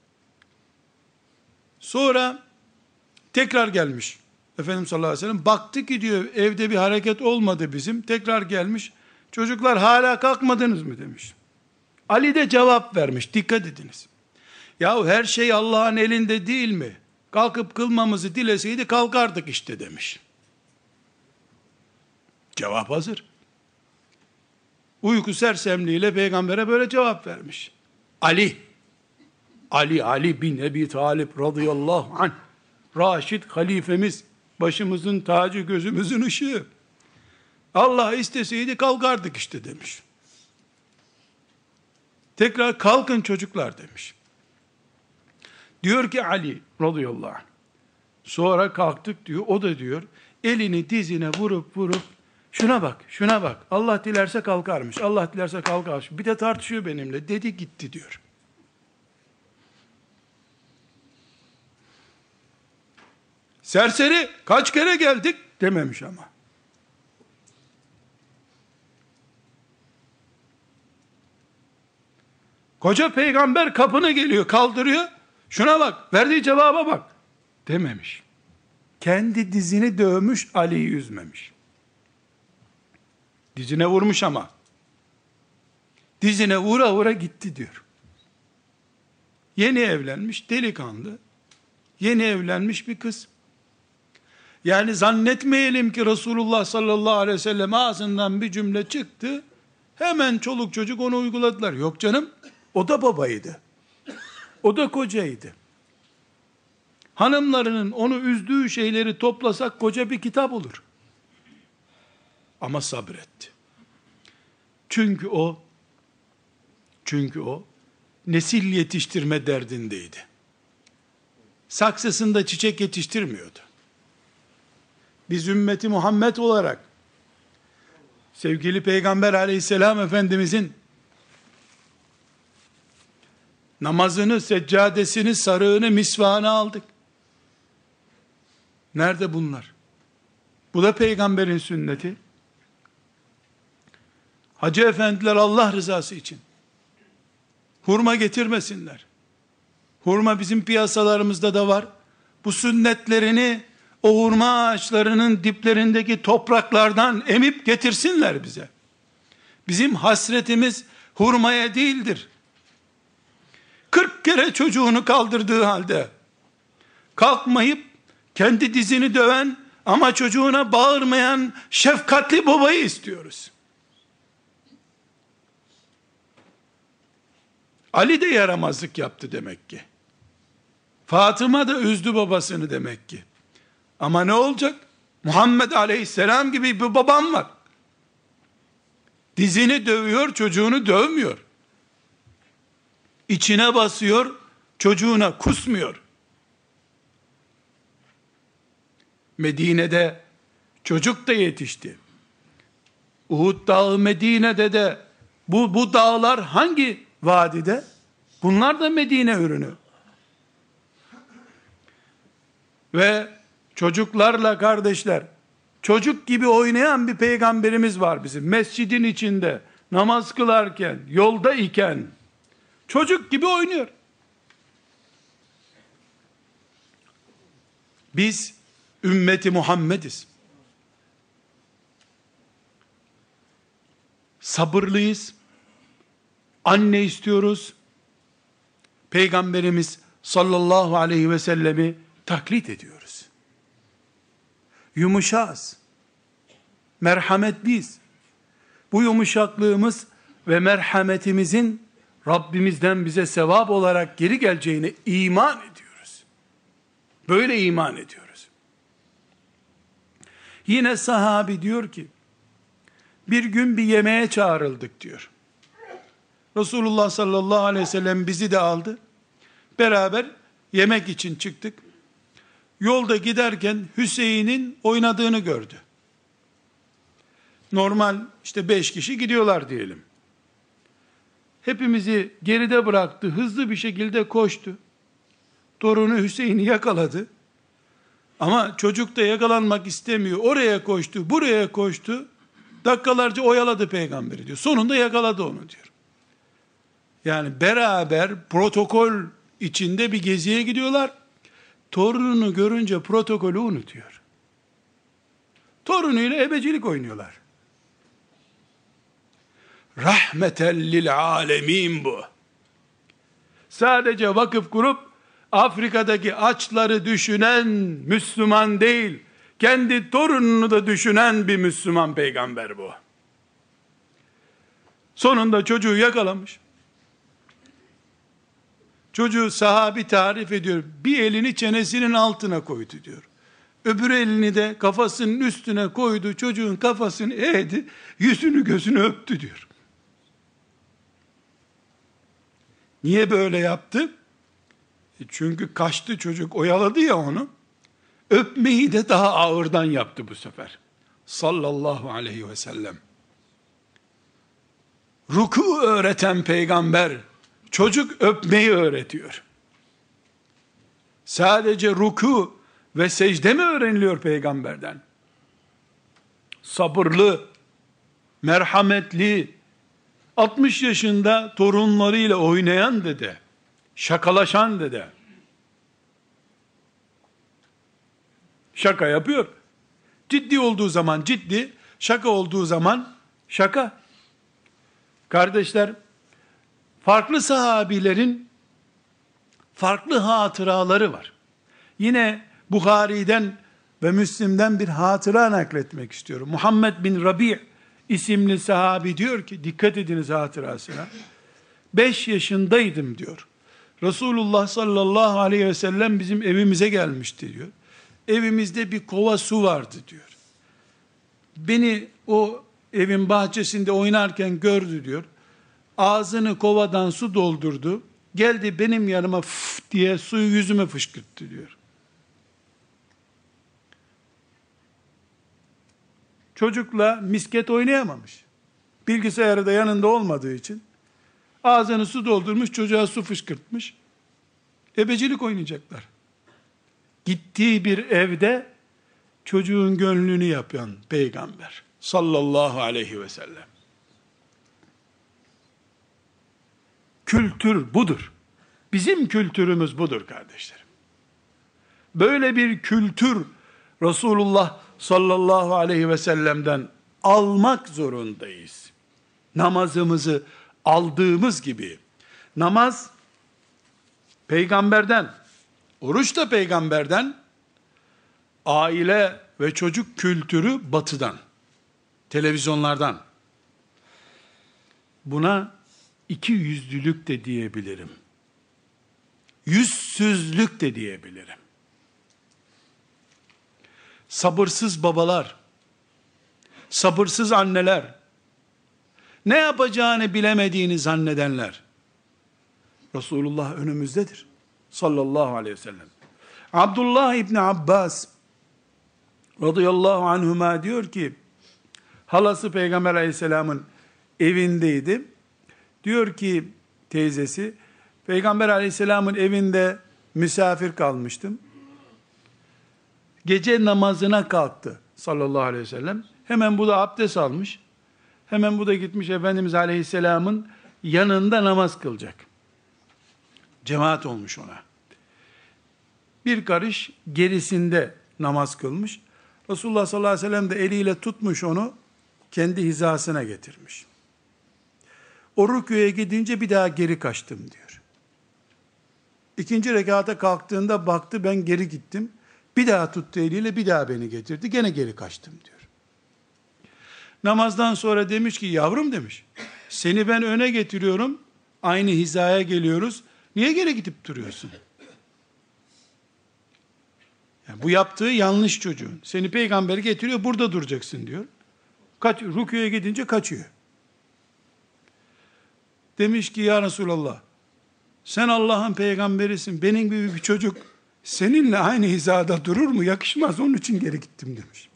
Sonra tekrar gelmiş Efendimiz sallallahu aleyhi ve sellem, baktı ki diyor evde bir hareket olmadı bizim, tekrar gelmiş, çocuklar hala kalkmadınız mı demiş. Ali de cevap vermiş, dikkat ediniz. Yahu her şey Allah'ın elinde değil mi? Kalkıp kılmamızı dileseydi kalkardık işte demiş. Cevap hazır. Uyku sersemliğiyle peygambere böyle cevap vermiş. Ali bin Ebi Talib radıyallahu anh, Raşid halifemiz, başımızın tacı, gözümüzün ışığı. Allah isteseydi kalkardık işte demiş. Tekrar kalkın çocuklar demiş. Diyor ki Ali radıyallahu anh, sonra kalktık diyor, o da diyor, elini dizine vurup şuna bak, Allah dilerse kalkarmış, Allah dilerse kalkarmış, bir de tartışıyor benimle, dedi gitti diyor. Serseri, kaç kere geldik dememiş ama. Koca peygamber kapına geliyor, kaldırıyor. Şuna bak, verdiği cevaba bak dememiş. Kendi dizini dövmüş, Ali'yi üzmemiş. Dizine vurmuş ama. Dizine vura vura gitti diyor. Yeni evlenmiş delikanlı. Yeni evlenmiş bir kız. Yani zannetmeyelim ki Resulullah sallallahu aleyhi ve sellem ağzından bir cümle çıktı. Hemen çoluk çocuk onu uyguladılar. Yok canım. O da babaydı. O da kocaydı. Hanımlarının onu üzdüğü şeyleri toplasak koca bir kitap olur. Ama sabretti. Çünkü o nesil yetiştirme derdindeydi. Saksısında çiçek yetiştirmiyordu. Biz ümmeti Muhammed olarak sevgili Peygamber aleyhisselam Efendimizin namazını, seccadesini, sarığını, misvağını aldık. Nerede bunlar? Bu da peygamberin sünneti. Hacı efendiler Allah rızası için hurma getirmesinler. Hurma bizim piyasalarımızda da var. Bu sünnetlerini o hurma ağaçlarının diplerindeki topraklardan emip getirsinler bize. Bizim hasretimiz hurmaya değildir. 40 kere çocuğunu kaldırdığı halde kalkmayıp kendi dizini döven ama çocuğuna bağırmayan şefkatli babayı istiyoruz. Ali de yaramazlık yaptı demek ki. Fatıma da üzdü babasını demek ki. Ama ne olacak? Muhammed aleyhisselam gibi bir babam var. Dizini dövüyor, çocuğunu dövmüyor. İçine basıyor, çocuğuna kusmuyor. Medine'de çocuk da yetişti. Uhud Dağı Medine'de de bu dağlar hangi vadide? Bunlar da Medine ürünü. Ve çocuklarla kardeşler, çocuk gibi oynayan bir peygamberimiz var bizim. Mescidin içinde, namaz kılarken, yolda iken, çocuk gibi oynuyor. Biz ümmeti Muhammediz. Sabırlıyız. Anne istiyoruz. Peygamberimiz sallallahu aleyhi ve sellemi taklit ediyoruz. Yumuşağız. Merhametliyiz. Bu yumuşaklığımız ve merhametimizin Rabbimizden bize sevap olarak geri geleceğine iman ediyoruz. Böyle iman ediyoruz. Yine sahabi diyor ki, bir gün bir yemeğe çağrıldık diyor. Resulullah sallallahu aleyhi ve sellem bizi de aldı. Beraber yemek için çıktık. Yolda giderken Hüseyin'in oynadığını gördü. Normal işte 5 kişi gidiyorlar diyelim. Hepimizi geride bıraktı. Hızlı bir şekilde koştu. Torunu Hüseyin'i yakaladı. Ama çocuk da yakalanmak istemiyor. Oraya koştu, buraya koştu. Dakikalarca oyaladı peygamberi diyor. Sonunda yakaladı onu diyor. Yani beraber protokol içinde bir geziye gidiyorlar. Torununu görünce protokolü unutuyor. Torunuyla ebecilik oynuyorlar. Rahmeten lil alemin bu. Sadece vakıf kurup Afrika'daki açları düşünen Müslüman değil, kendi torununu da düşünen bir Müslüman peygamber bu. Sonunda çocuğu yakalamış. Çocuğu sahabi tarif ediyor. Bir elini çenesinin altına koydu diyor. Öbür elini de kafasının üstüne koydu. Çocuğun kafasını eğdi. Yüzünü gözünü öptü diyor. Niye böyle yaptı? Çünkü kaçtı çocuk, oyaladı ya onu. Öpmeyi de daha ağırdan yaptı bu sefer. Sallallahu aleyhi ve sellem. Ruku öğreten peygamber, çocuk öpmeyi öğretiyor. Sadece ruku ve secde mi öğreniliyor peygamberden? Sabırlı, merhametli, 60 yaşında torunlarıyla oynayan dede, şakalaşan dede, şaka yapıyor. Ciddi olduğu zaman ciddi, şaka olduğu zaman şaka. Kardeşler, farklı sahabilerin farklı hatıraları var. Yine Buhari'den ve Müslim'den bir hatıra nakletmek istiyorum. Muhammed bin Rabi' isimli sahabi diyor ki, dikkat ediniz hatırasına. 5 yaşındaydım diyor. Resulullah sallallahu aleyhi ve sellem bizim evimize gelmişti diyor. Evimizde bir kova su vardı diyor. Beni o evin bahçesinde oynarken gördü diyor. Ağzını kovadan su doldurdu. Geldi benim yanıma fıf diye suyu yüzüme fışkırttı diyor. Çocukla misket oynayamamış. Bilgisayarı da yanında olmadığı için ağzını su doldurmuş, çocuğa su fışkırtmış. Ebecilik oynayacaklar. Gittiği bir evde çocuğun gönlünü yapan peygamber sallallahu aleyhi ve sellem. Kültür budur. Bizim kültürümüz budur kardeşlerim. Böyle bir kültür Resulullah sallallahu aleyhi ve sellem'den almak zorundayız. Namazımızı aldığımız gibi. Namaz peygamberden, oruç da peygamberden, aile ve çocuk kültürü batıdan, televizyonlardan. Buna iki yüzlülük de diyebilirim. Yüzsüzlük de diyebilirim. Sabırsız babalar, sabırsız anneler, ne yapacağını bilemediğini zannedenler, Resulullah önümüzdedir sallallahu aleyhi ve sellem. Abdullah İbni Abbas radıyallahu anhuma diyor ki, halası Peygamber aleyhisselamın evindeydi. Diyor ki teyzesi, Peygamber aleyhisselamın evinde misafir kalmıştım. Gece namazına kalktı sallallahu aleyhi ve sellem. Hemen bu da abdest almış. Hemen bu da gitmiş Efendimiz aleyhisselamın yanında namaz kılacak. Cemaat olmuş ona. Bir karış gerisinde namaz kılmış. Resulullah sallallahu aleyhi ve sellem de eliyle tutmuş onu, kendi hizasına getirmiş. O rüküye gidince bir daha geri kaçtım diyor. İkinci rekata kalktığında baktı, ben geri gittim. Bir daha tuttu eliyle, bir daha beni getirdi. Gene geri kaçtım diyor. Namazdan sonra demiş ki, yavrum demiş, seni ben öne getiriyorum, aynı hizaya geliyoruz. Niye geri gidip duruyorsun? Yani bu yaptığı yanlış çocuğun. Seni peygamber getiriyor, burada duracaksın diyor. Rüküye gidince kaçıyor. Demiş ki, ya Resulallah, sen Allah'ın peygamberisin, benim gibi bir çocuk seninle aynı hizada durur mu? Yakışmaz, onun için geri gittim demiş.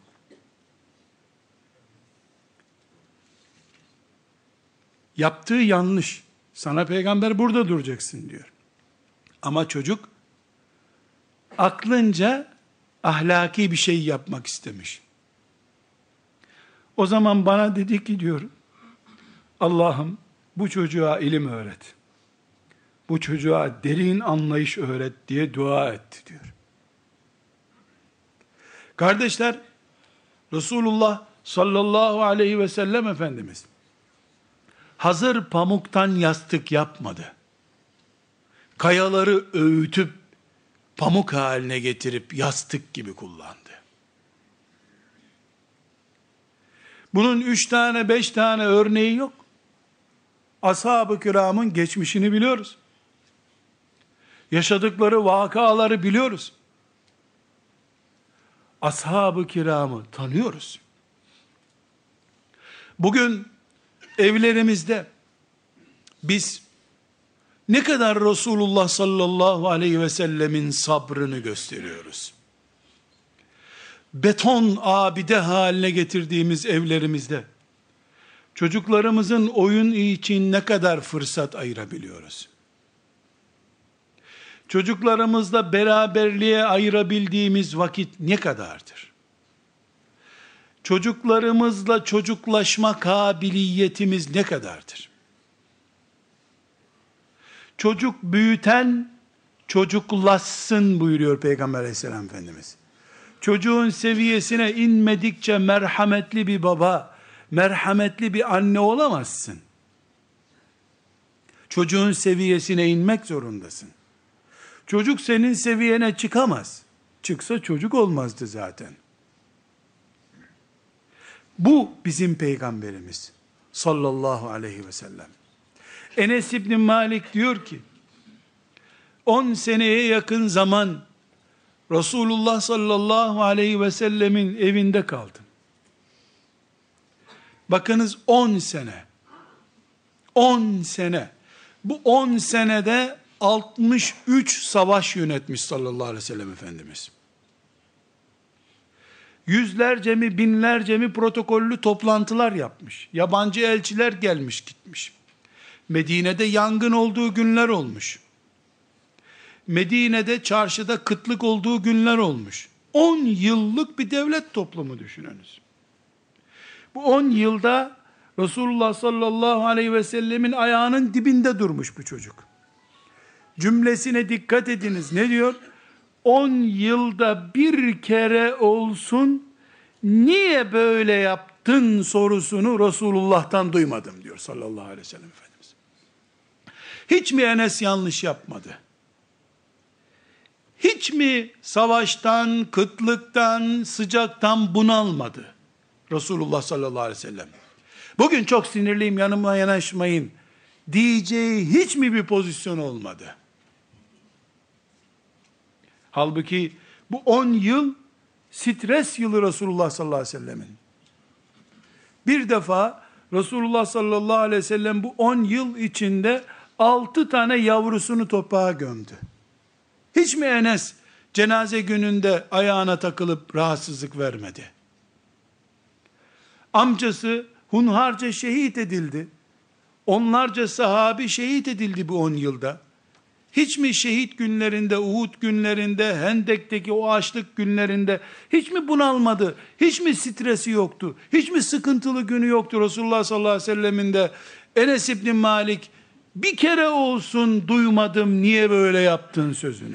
Yaptığı yanlış. Sana peygamber burada duracaksın diyor. Ama çocuk aklınca ahlaki bir şey yapmak istemiş. O zaman bana dedi ki diyor, Allah'ım bu çocuğa ilim öğret. Bu çocuğa derin anlayış öğret diye dua etti diyor. Kardeşler, Resulullah sallallahu aleyhi ve sellem Efendimiz hazır pamuktan yastık yapmadı. Kayaları öğütüp pamuk haline getirip yastık gibi kullandı. Bunun 3 tane 5 tane örneği yok. Ashab-ı kiramın geçmişini biliyoruz. Yaşadıkları vakaları biliyoruz. Ashab-ı kiramı tanıyoruz. Bugün evlerimizde biz ne kadar Resulullah sallallahu aleyhi ve sellemin sabrını gösteriyoruz. Beton abide haline getirdiğimiz evlerimizde çocuklarımızın oyun için ne kadar fırsat ayırabiliyoruz? Çocuklarımızla beraberliğe ayırabildiğimiz vakit ne kadardır? Çocuklarımızla çocuklaşma kabiliyetimiz ne kadardır? çocuk büyüten çocuklaşsın buyuruyor Peygamber aleyhisselam Efendimiz. Çocuğun seviyesine inmedikçe merhametli bir baba, merhametli bir anne olamazsın. Çocuğun seviyesine inmek zorundasın. Çocuk senin seviyene çıkamaz. Çıksa çocuk olmazdı zaten. Bu bizim peygamberimiz sallallahu aleyhi ve sellem. Enes İbni Malik diyor ki, 10 seneye yakın zaman Resulullah sallallahu aleyhi ve sellemin evinde kaldım. Bakınız 10 sene. 10 sene. Bu 10 senede 63 savaş yönetmiş sallallahu aleyhi ve sellem Efendimiz. Yüzlerce mi binlerce mi protokollü toplantılar yapmış. Yabancı elçiler gelmiş gitmiş. Medine'de yangın olduğu günler olmuş. Medine'de çarşıda kıtlık olduğu günler olmuş. 10 yıllık bir devlet toplumu düşününüz. Bu 10 yılda Resulullah sallallahu aleyhi ve sellemin ayağının dibinde durmuş bu çocuk. Cümlesine dikkat ediniz. Ne diyor? 10 yılda bir kere olsun niye böyle yaptın sorusunu Resulullah'tan duymadım diyor sallallahu aleyhi ve sellem Efendimiz. Hiç mi Enes yanlış yapmadı? Hiç mi savaştan, kıtlıktan, sıcaktan bunalmadı Resulullah sallallahu aleyhi ve sellem? Bugün çok sinirliyim, yanıma yanaşmayın diyeceği hiç mi bir pozisyon olmadı? Halbuki bu 10 yıl stres yılı Resulullah sallallahu aleyhi ve sellemin. Bir defa Resulullah sallallahu aleyhi ve sellem bu 10 yıl içinde 6 tane yavrusunu toprağa gömdü. Hiç mi Enes cenaze gününde ayağına takılıp rahatsızlık vermedi? Amcası hunharca şehit edildi. Onlarca sahabi şehit edildi bu 10 yılda. Hiç mi şehit günlerinde, Uhud günlerinde, Hendek'teki o açlık günlerinde hiç mi bunalmadı? Hiç mi stresi yoktu? Hiç mi sıkıntılı günü yoktu Resulullah sallallahu aleyhi ve sellemin de? Enes İbni Malik bir kere olsun duymadım niye böyle yaptın sözünü.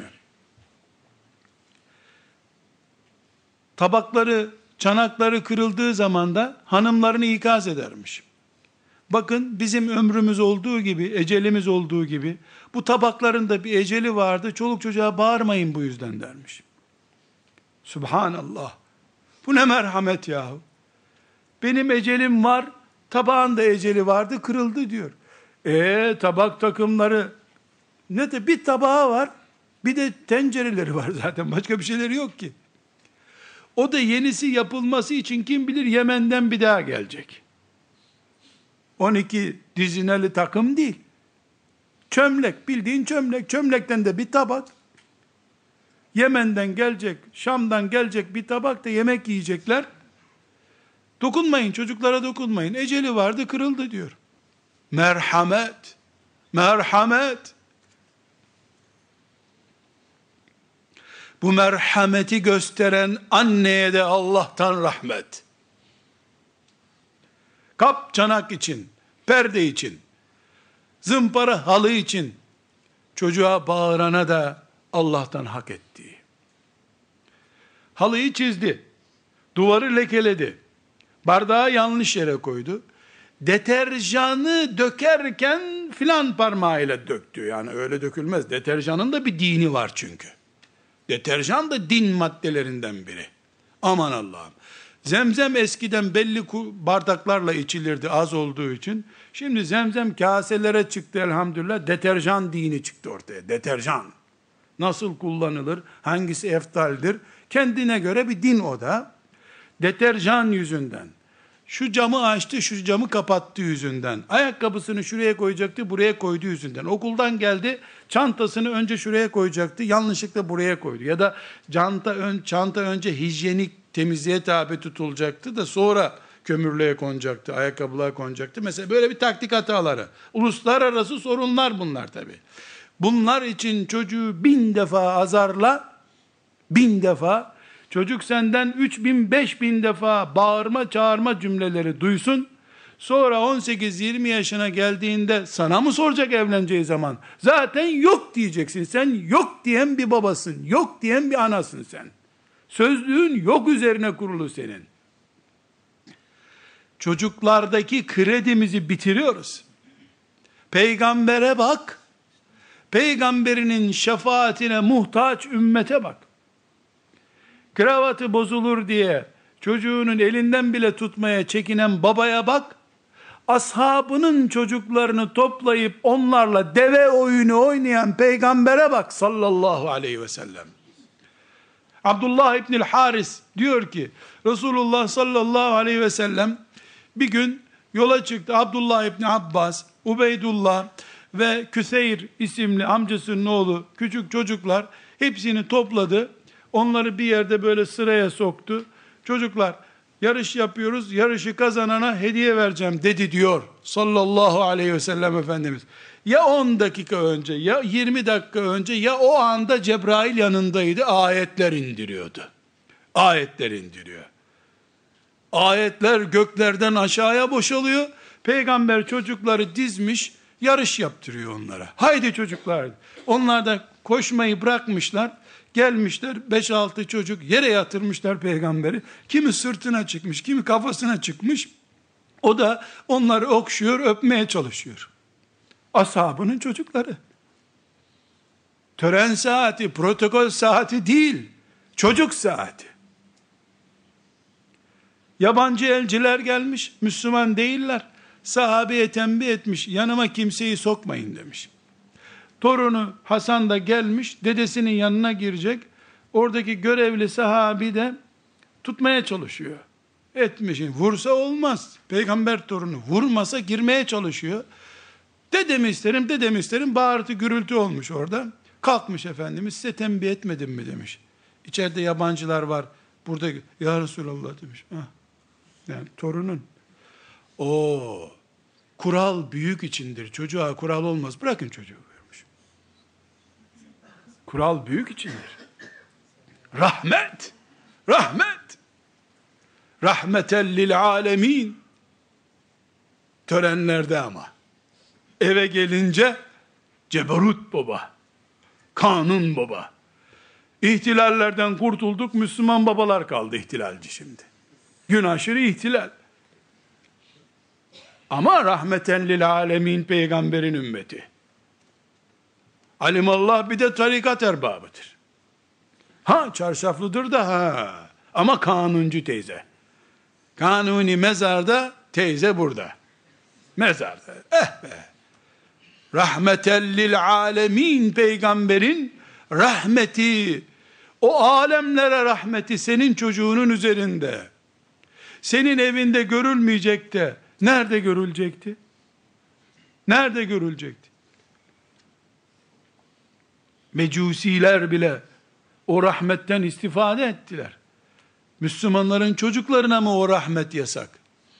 Tabakları, çanakları kırıldığı zaman da hanımlarını ikaz edermiş. Bakın bizim ömrümüz olduğu gibi, ecelimiz olduğu gibi, bu tabakların da bir eceli vardı, çoluk çocuğa bağırmayın bu yüzden dermiş. Subhanallah. Bu ne merhamet yahu. Benim ecelim var, tabağın da eceli vardı, kırıldı diyor. Tabak takımları, ne de bir tabağı var, bir de tencereleri var zaten, başka bir şeyleri yok ki. O da yenisi yapılması için kim bilir Yemen'den bir daha gelecek. 12 dizineli takım değil. Çömlek, bildiğin çömlek. Çömlekten de bir tabak. Yemen'den gelecek, Şam'dan gelecek bir tabak da yemek yiyecekler. Dokunmayın, çocuklara dokunmayın. Eceli vardı, kırıldı diyor. Merhamet. Merhamet. Bu merhameti gösteren anneye de Allah'tan rahmet. Kap çanak için, perde için, zımpara halı için, çocuğa bağırana da Allah'tan hak ettiği. Halıyı çizdi, duvarı lekeledi, bardağı yanlış yere koydu, deterjanı dökerken filan parmağıyla döktü. Yani öyle dökülmez. Deterjanın da bir dini var çünkü. Deterjan da din maddelerinden biri. Aman Allah'ım. Zemzem eskiden belli bardaklarla içilirdi az olduğu için. Şimdi zemzem kaselere çıktı elhamdülillah. Deterjan dini çıktı ortaya. Deterjan. Nasıl kullanılır? Hangisi eftaldir? Kendine göre bir din o da. Deterjan yüzünden. Şu camı açtı, şu camı kapattı yüzünden. Ayakkabısını şuraya koyacaktı, buraya koydu yüzünden. Okuldan geldi, çantasını önce şuraya koyacaktı, yanlışlıkla buraya koydu. Ya da çanta önce hijyenik temizliğe tabi tutulacaktı da sonra kömürlüğe konacaktı, ayakkabılığa konacaktı. Mesela böyle bir taktik hataları. Uluslararası sorunlar bunlar tabi. Bunlar için çocuğu 1000 defa azarla, 1000 defa, çocuk senden 3000, 5000 defa bağırma, çağırma cümleleri duysun, Sonra 18-20 yaşına geldiğinde sana mı soracak evleneceği zaman? Zaten yok diyeceksin. Sen yok diyen bir babasın. Yok diyen bir anasın sen. Sözlüğün yok üzerine kurulu senin. Çocuklardaki kredimizi bitiriyoruz. Peygambere bak. Peygamberinin şefaatine muhtaç ümmete bak. Kravatı bozulur diye çocuğunun elinden bile tutmaya çekinen babaya bak. Ashabının çocuklarını toplayıp onlarla deve oyunu oynayan peygambere bak sallallahu aleyhi ve sellem. Abdullah İbnül Haris diyor ki Resulullah sallallahu aleyhi ve sellem bir gün yola çıktı. Abdullah İbni Abbas, Ubeydullah ve Küseyr isimli amcasının oğlu küçük çocuklar hepsini topladı. Onları bir yerde böyle sıraya soktu. Çocuklar yarış yapıyoruz, yarışı kazanana hediye vereceğim dedi diyor sallallahu aleyhi ve sellem Efendimiz. Ya 10 dakika önce, ya 20 dakika önce, ya o anda Cebrail yanındaydı, ayetler indiriyordu. Ayetler indiriyor. Ayetler göklerden aşağıya boşalıyor. Peygamber çocukları dizmiş, yarış yaptırıyor onlara. Haydi çocuklar. Onlar da koşmayı bırakmışlar. Gelmişler 5-6 çocuk yere yatırmışlar peygamberi. Kimi sırtına çıkmış, kimi kafasına çıkmış. O da onları okşuyor, öpmeye çalışıyor. Ashabının çocukları. Tören saati, protokol saati değil. Çocuk saati. Yabancı elçiler gelmiş, Müslüman değiller. Sahabeye tembih etmiş, yanıma kimseyi sokmayın demiş. Torunu Hasan da gelmiş, dedesinin yanına girecek. Oradaki görevli sahabi de tutmaya çalışıyor. Etmişin, vursa olmaz. Peygamber torunu vurmasa girmeye çalışıyor. Dedemi isterim, dedemi isterim, bağırtı gürültü olmuş orada. Kalkmış Efendimiz, size tembih etmedim mi demiş. İçeride yabancılar var, burada ya Resulallah demiş. Yani torunun. O kural büyük içindir, çocuğa kural olmaz, bırakın çocuğu buyurmuş. Kural büyük içindir. Rahmet, rahmet, rahmeten lil alemin. Törenlerde ama. Eve gelince ceberut baba, kanun baba. İhtilallerden kurtulduk, Müslüman babalar kaldı ihtilalci şimdi. Gün aşırı ihtilal. Ama rahmeten lil alemin peygamberin ümmeti. Alimallah bir de tarikat erbabıdır. Çarşaflıdır da ama kanuncu teyze. Kanuni mezarda, teyze burada. Mezarda. Be. Rahmeten lil alemin peygamberin rahmeti, o alemlere rahmeti senin çocuğunun üzerinde. Senin evinde görülmeyecek de nerede görülecekti? Nerede görülecekti? Mecusiler bile o rahmetten istifade ettiler. Müslümanların çocuklarına mı o rahmet yasak?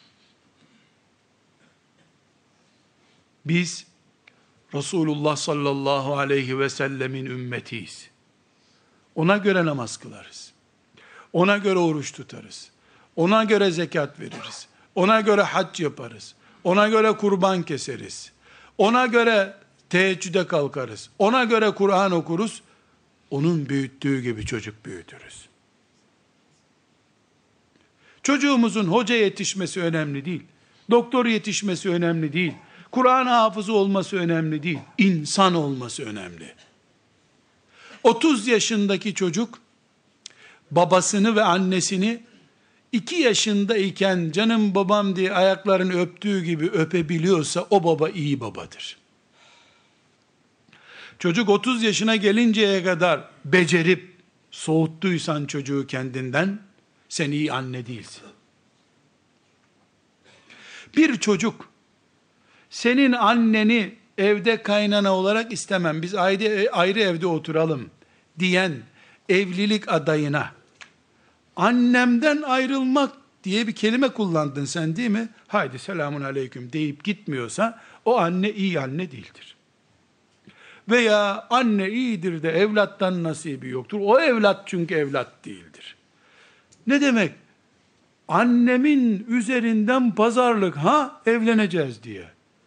Biz Resulullah sallallahu aleyhi ve sellemin ümmetiyiz. Ona göre namaz kılarız. Ona göre oruç tutarız. Ona göre zekat veririz. Ona göre hac yaparız. Ona göre kurban keseriz. Ona göre teheccüde kalkarız. Ona göre Kur'an okuruz. Onun büyüttüğü gibi çocuk büyütürüz. Çocuğumuzun hoca yetişmesi önemli değil. Doktor yetişmesi önemli değil. Kur'an hafızı olması önemli değil. İnsan olması önemli. 30 yaşındaki çocuk babasını ve annesini 2 yaşındayken canım babam diye ayaklarını öptüğü gibi öpebiliyorsa o baba iyi babadır. Çocuk 30 yaşına gelinceye kadar becerip soğuttuysan çocuğu kendinden, sen iyi anne değilsin. Bir çocuk senin anneni evde kaynana olarak istemem, biz ayrı evde oturalım diyen evlilik adayına annemden ayrılmak diye bir kelime kullandın sen değil mi? Haydi selamun aleyküm deyip gitmiyorsa o anne iyi anne değildir. Veya anne iyidir de evlattan nasibi yoktur. O evlat çünkü evlat değildir. Ne demek? Annemin üzerinden pazarlık, evleneceğiz diye.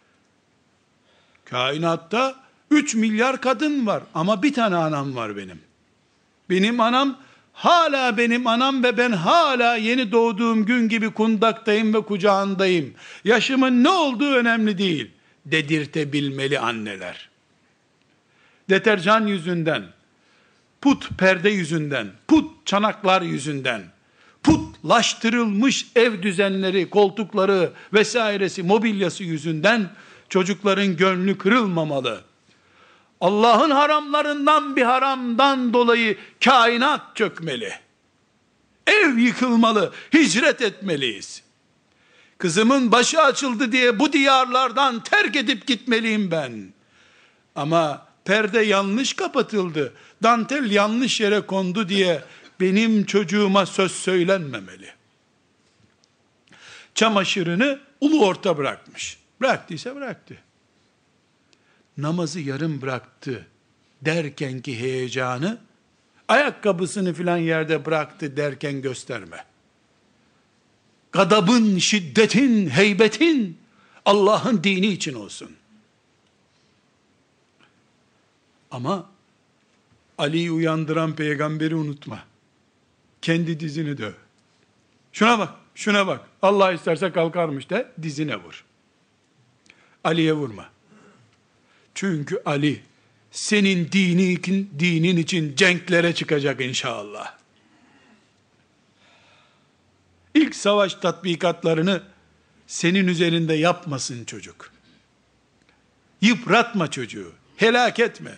Kainatta 3 milyar kadın var ama bir tane anam var benim. Benim anam hala benim anam ve ben hala yeni doğduğum gün gibi kundaktayım ve kucağındayım. Yaşımın ne olduğu önemli değil dedirtebilmeli anneler. Deterjan yüzünden, put perde yüzünden, put çanaklar yüzünden, putlaştırılmış ev düzenleri, koltukları vesairesi, mobilyası yüzünden çocukların gönlü kırılmamalı. Allah'ın haramlarından bir haramdan dolayı kainat çökmeli. Ev yıkılmalı, hicret etmeliyiz. Kızımın başı açıldı diye bu diyarlardan terk edip gitmeliyim ben. Ama perde yanlış kapatıldı, dantel yanlış yere kondu diye benim çocuğuma söz söylenmemeli. Çamaşırını ulu orta bırakmış. Bıraktıysa bıraktı. Namazı yarım bıraktı derken ki heyecanı, ayakkabısını filan yerde bıraktı derken gösterme. Gadabın, şiddetin, heybetin Allah'ın dini için olsun. Ama Ali'yi uyandıran peygamberi unutma. Kendi dizini döv. Şuna bak, şuna bak. Allah isterse kalkarmış de dizine vur. Ali'ye vurma. Çünkü Ali senin dinin için cenklere çıkacak inşallah. İlk savaş tatbikatlarını senin üzerinde yapmasın çocuk. Yıpratma çocuğu. Helak etme.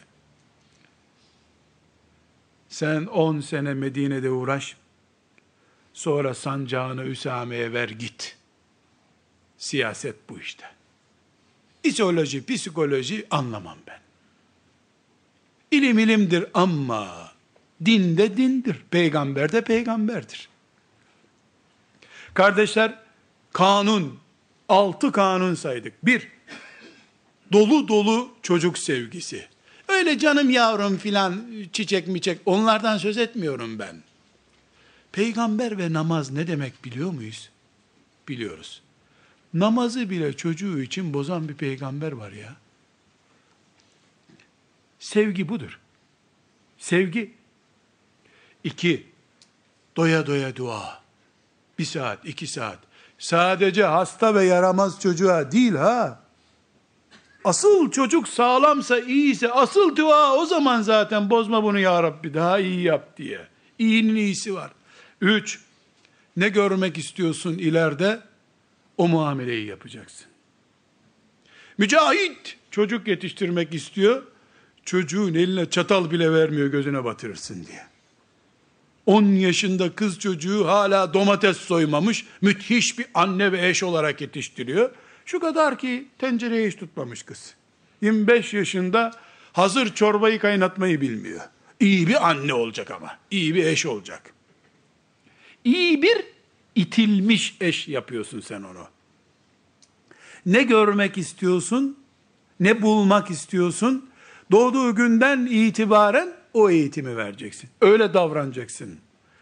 Sen 10 sene Medine'de uğraş. Sonra sancağını Üsame'ye ver git. Siyaset bu işte. İdeoloji, psikoloji anlamam ben. İlim ilimdir ama din de dindir. Peygamber de peygamberdir. Kardeşler, kanun, 6 kanun saydık. 1, dolu dolu çocuk sevgisi. Öyle canım yavrum filan, çiçek miçek, onlardan söz etmiyorum ben. Peygamber ve namaz ne demek biliyor muyuz? Biliyoruz. Namazı bile çocuğu için bozan bir peygamber var ya. Sevgi budur. Sevgi. 2, doya doya dua. 1 saat, 2 saat. Sadece hasta ve yaramaz çocuğa değil ha. Asıl çocuk sağlamsa, iyiyse, asıl dua o zaman zaten, bozma bunu ya Rabbi, daha iyi yap diye. İyinin iyisi var. 3, ne görmek istiyorsun ileride? O muameleyi yapacaksın. Mücahit çocuk yetiştirmek istiyor. Çocuğun eline çatal bile vermiyor gözüne batırırsın diye. 10 yaşında kız çocuğu hala domates soymamış, müthiş bir anne ve eş olarak yetiştiriyor. Şu kadar ki tencereyi hiç tutmamış kız. 25 yaşında hazır çorbayı kaynatmayı bilmiyor. İyi bir anne olacak ama, iyi bir eş olacak. İyi bir itilmiş eş yapıyorsun sen onu. Ne görmek istiyorsun, ne bulmak istiyorsun, doğduğu günden itibaren o eğitimi vereceksin. Öyle davranacaksın.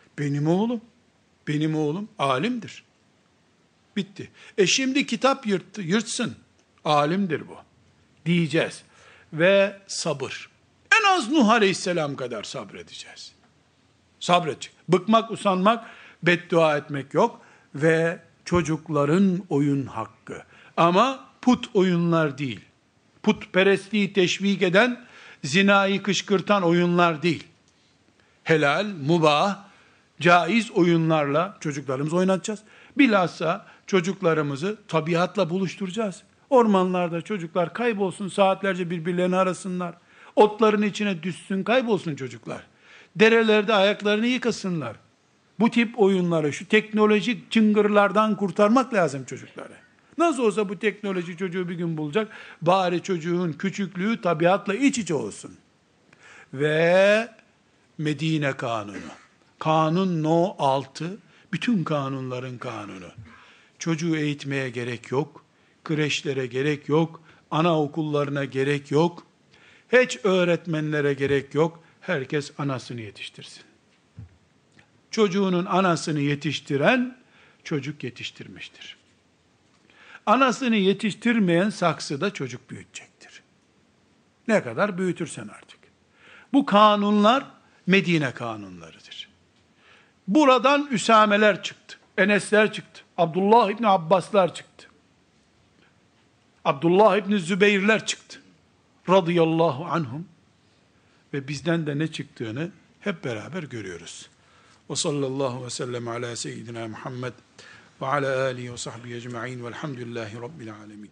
Benim oğlum alimdir. Bitti. Şimdi kitap yırtsın. Alimdir bu. Diyeceğiz. Ve sabır. En az Nuh Aleyhisselam kadar sabredeceğiz. Sabredecek. Bıkmak, usanmak, beddua etmek yok. Ve çocukların oyun hakkı. Ama put oyunlar değil. Putperestliği teşvik eden, zinayı kışkırtan oyunlar değil. Helal, mubah, caiz oyunlarla çocuklarımızı oynatacağız. Bilhassa çocuklarımızı tabiatla buluşturacağız. Ormanlarda çocuklar kaybolsun, saatlerce birbirlerini arasınlar. Otların içine düşsün, kaybolsun çocuklar. Derelerde ayaklarını yıkasınlar. Bu tip oyunları, şu teknolojik çıngırlardan kurtarmak lazım çocukları. Nasıl olsa bu teknoloji çocuğu bir gün bulacak. Bari çocuğun küçüklüğü tabiatla iç içe olsun. Ve Medine kanunu. Kanun No 6, bütün kanunların kanunu. Çocuğu eğitmeye gerek yok. Kreşlere gerek yok. Anaokullarına gerek yok. Hiç öğretmenlere gerek yok. Herkes anasını yetiştirsin. Çocuğunun anasını yetiştiren, çocuk yetiştirmiştir. Anasını yetiştirmeyen saksıda çocuk büyütecektir. Ne kadar büyütürsen artık. Bu kanunlar Medine kanunlarıdır. Buradan Üsameler çıktı. Enesler çıktı. Abdullah İbni Abbaslar çıktı. Abdullah İbni Zübeyirler çıktı. Radıyallahu anhum. Ve bizden de ne çıktığını hep beraber görüyoruz. Ve sallallahu ve sellem ala seyyidina Muhammed ve ala alihi ve sahbihi ecma'in velhamdülillahi rabbil alemin.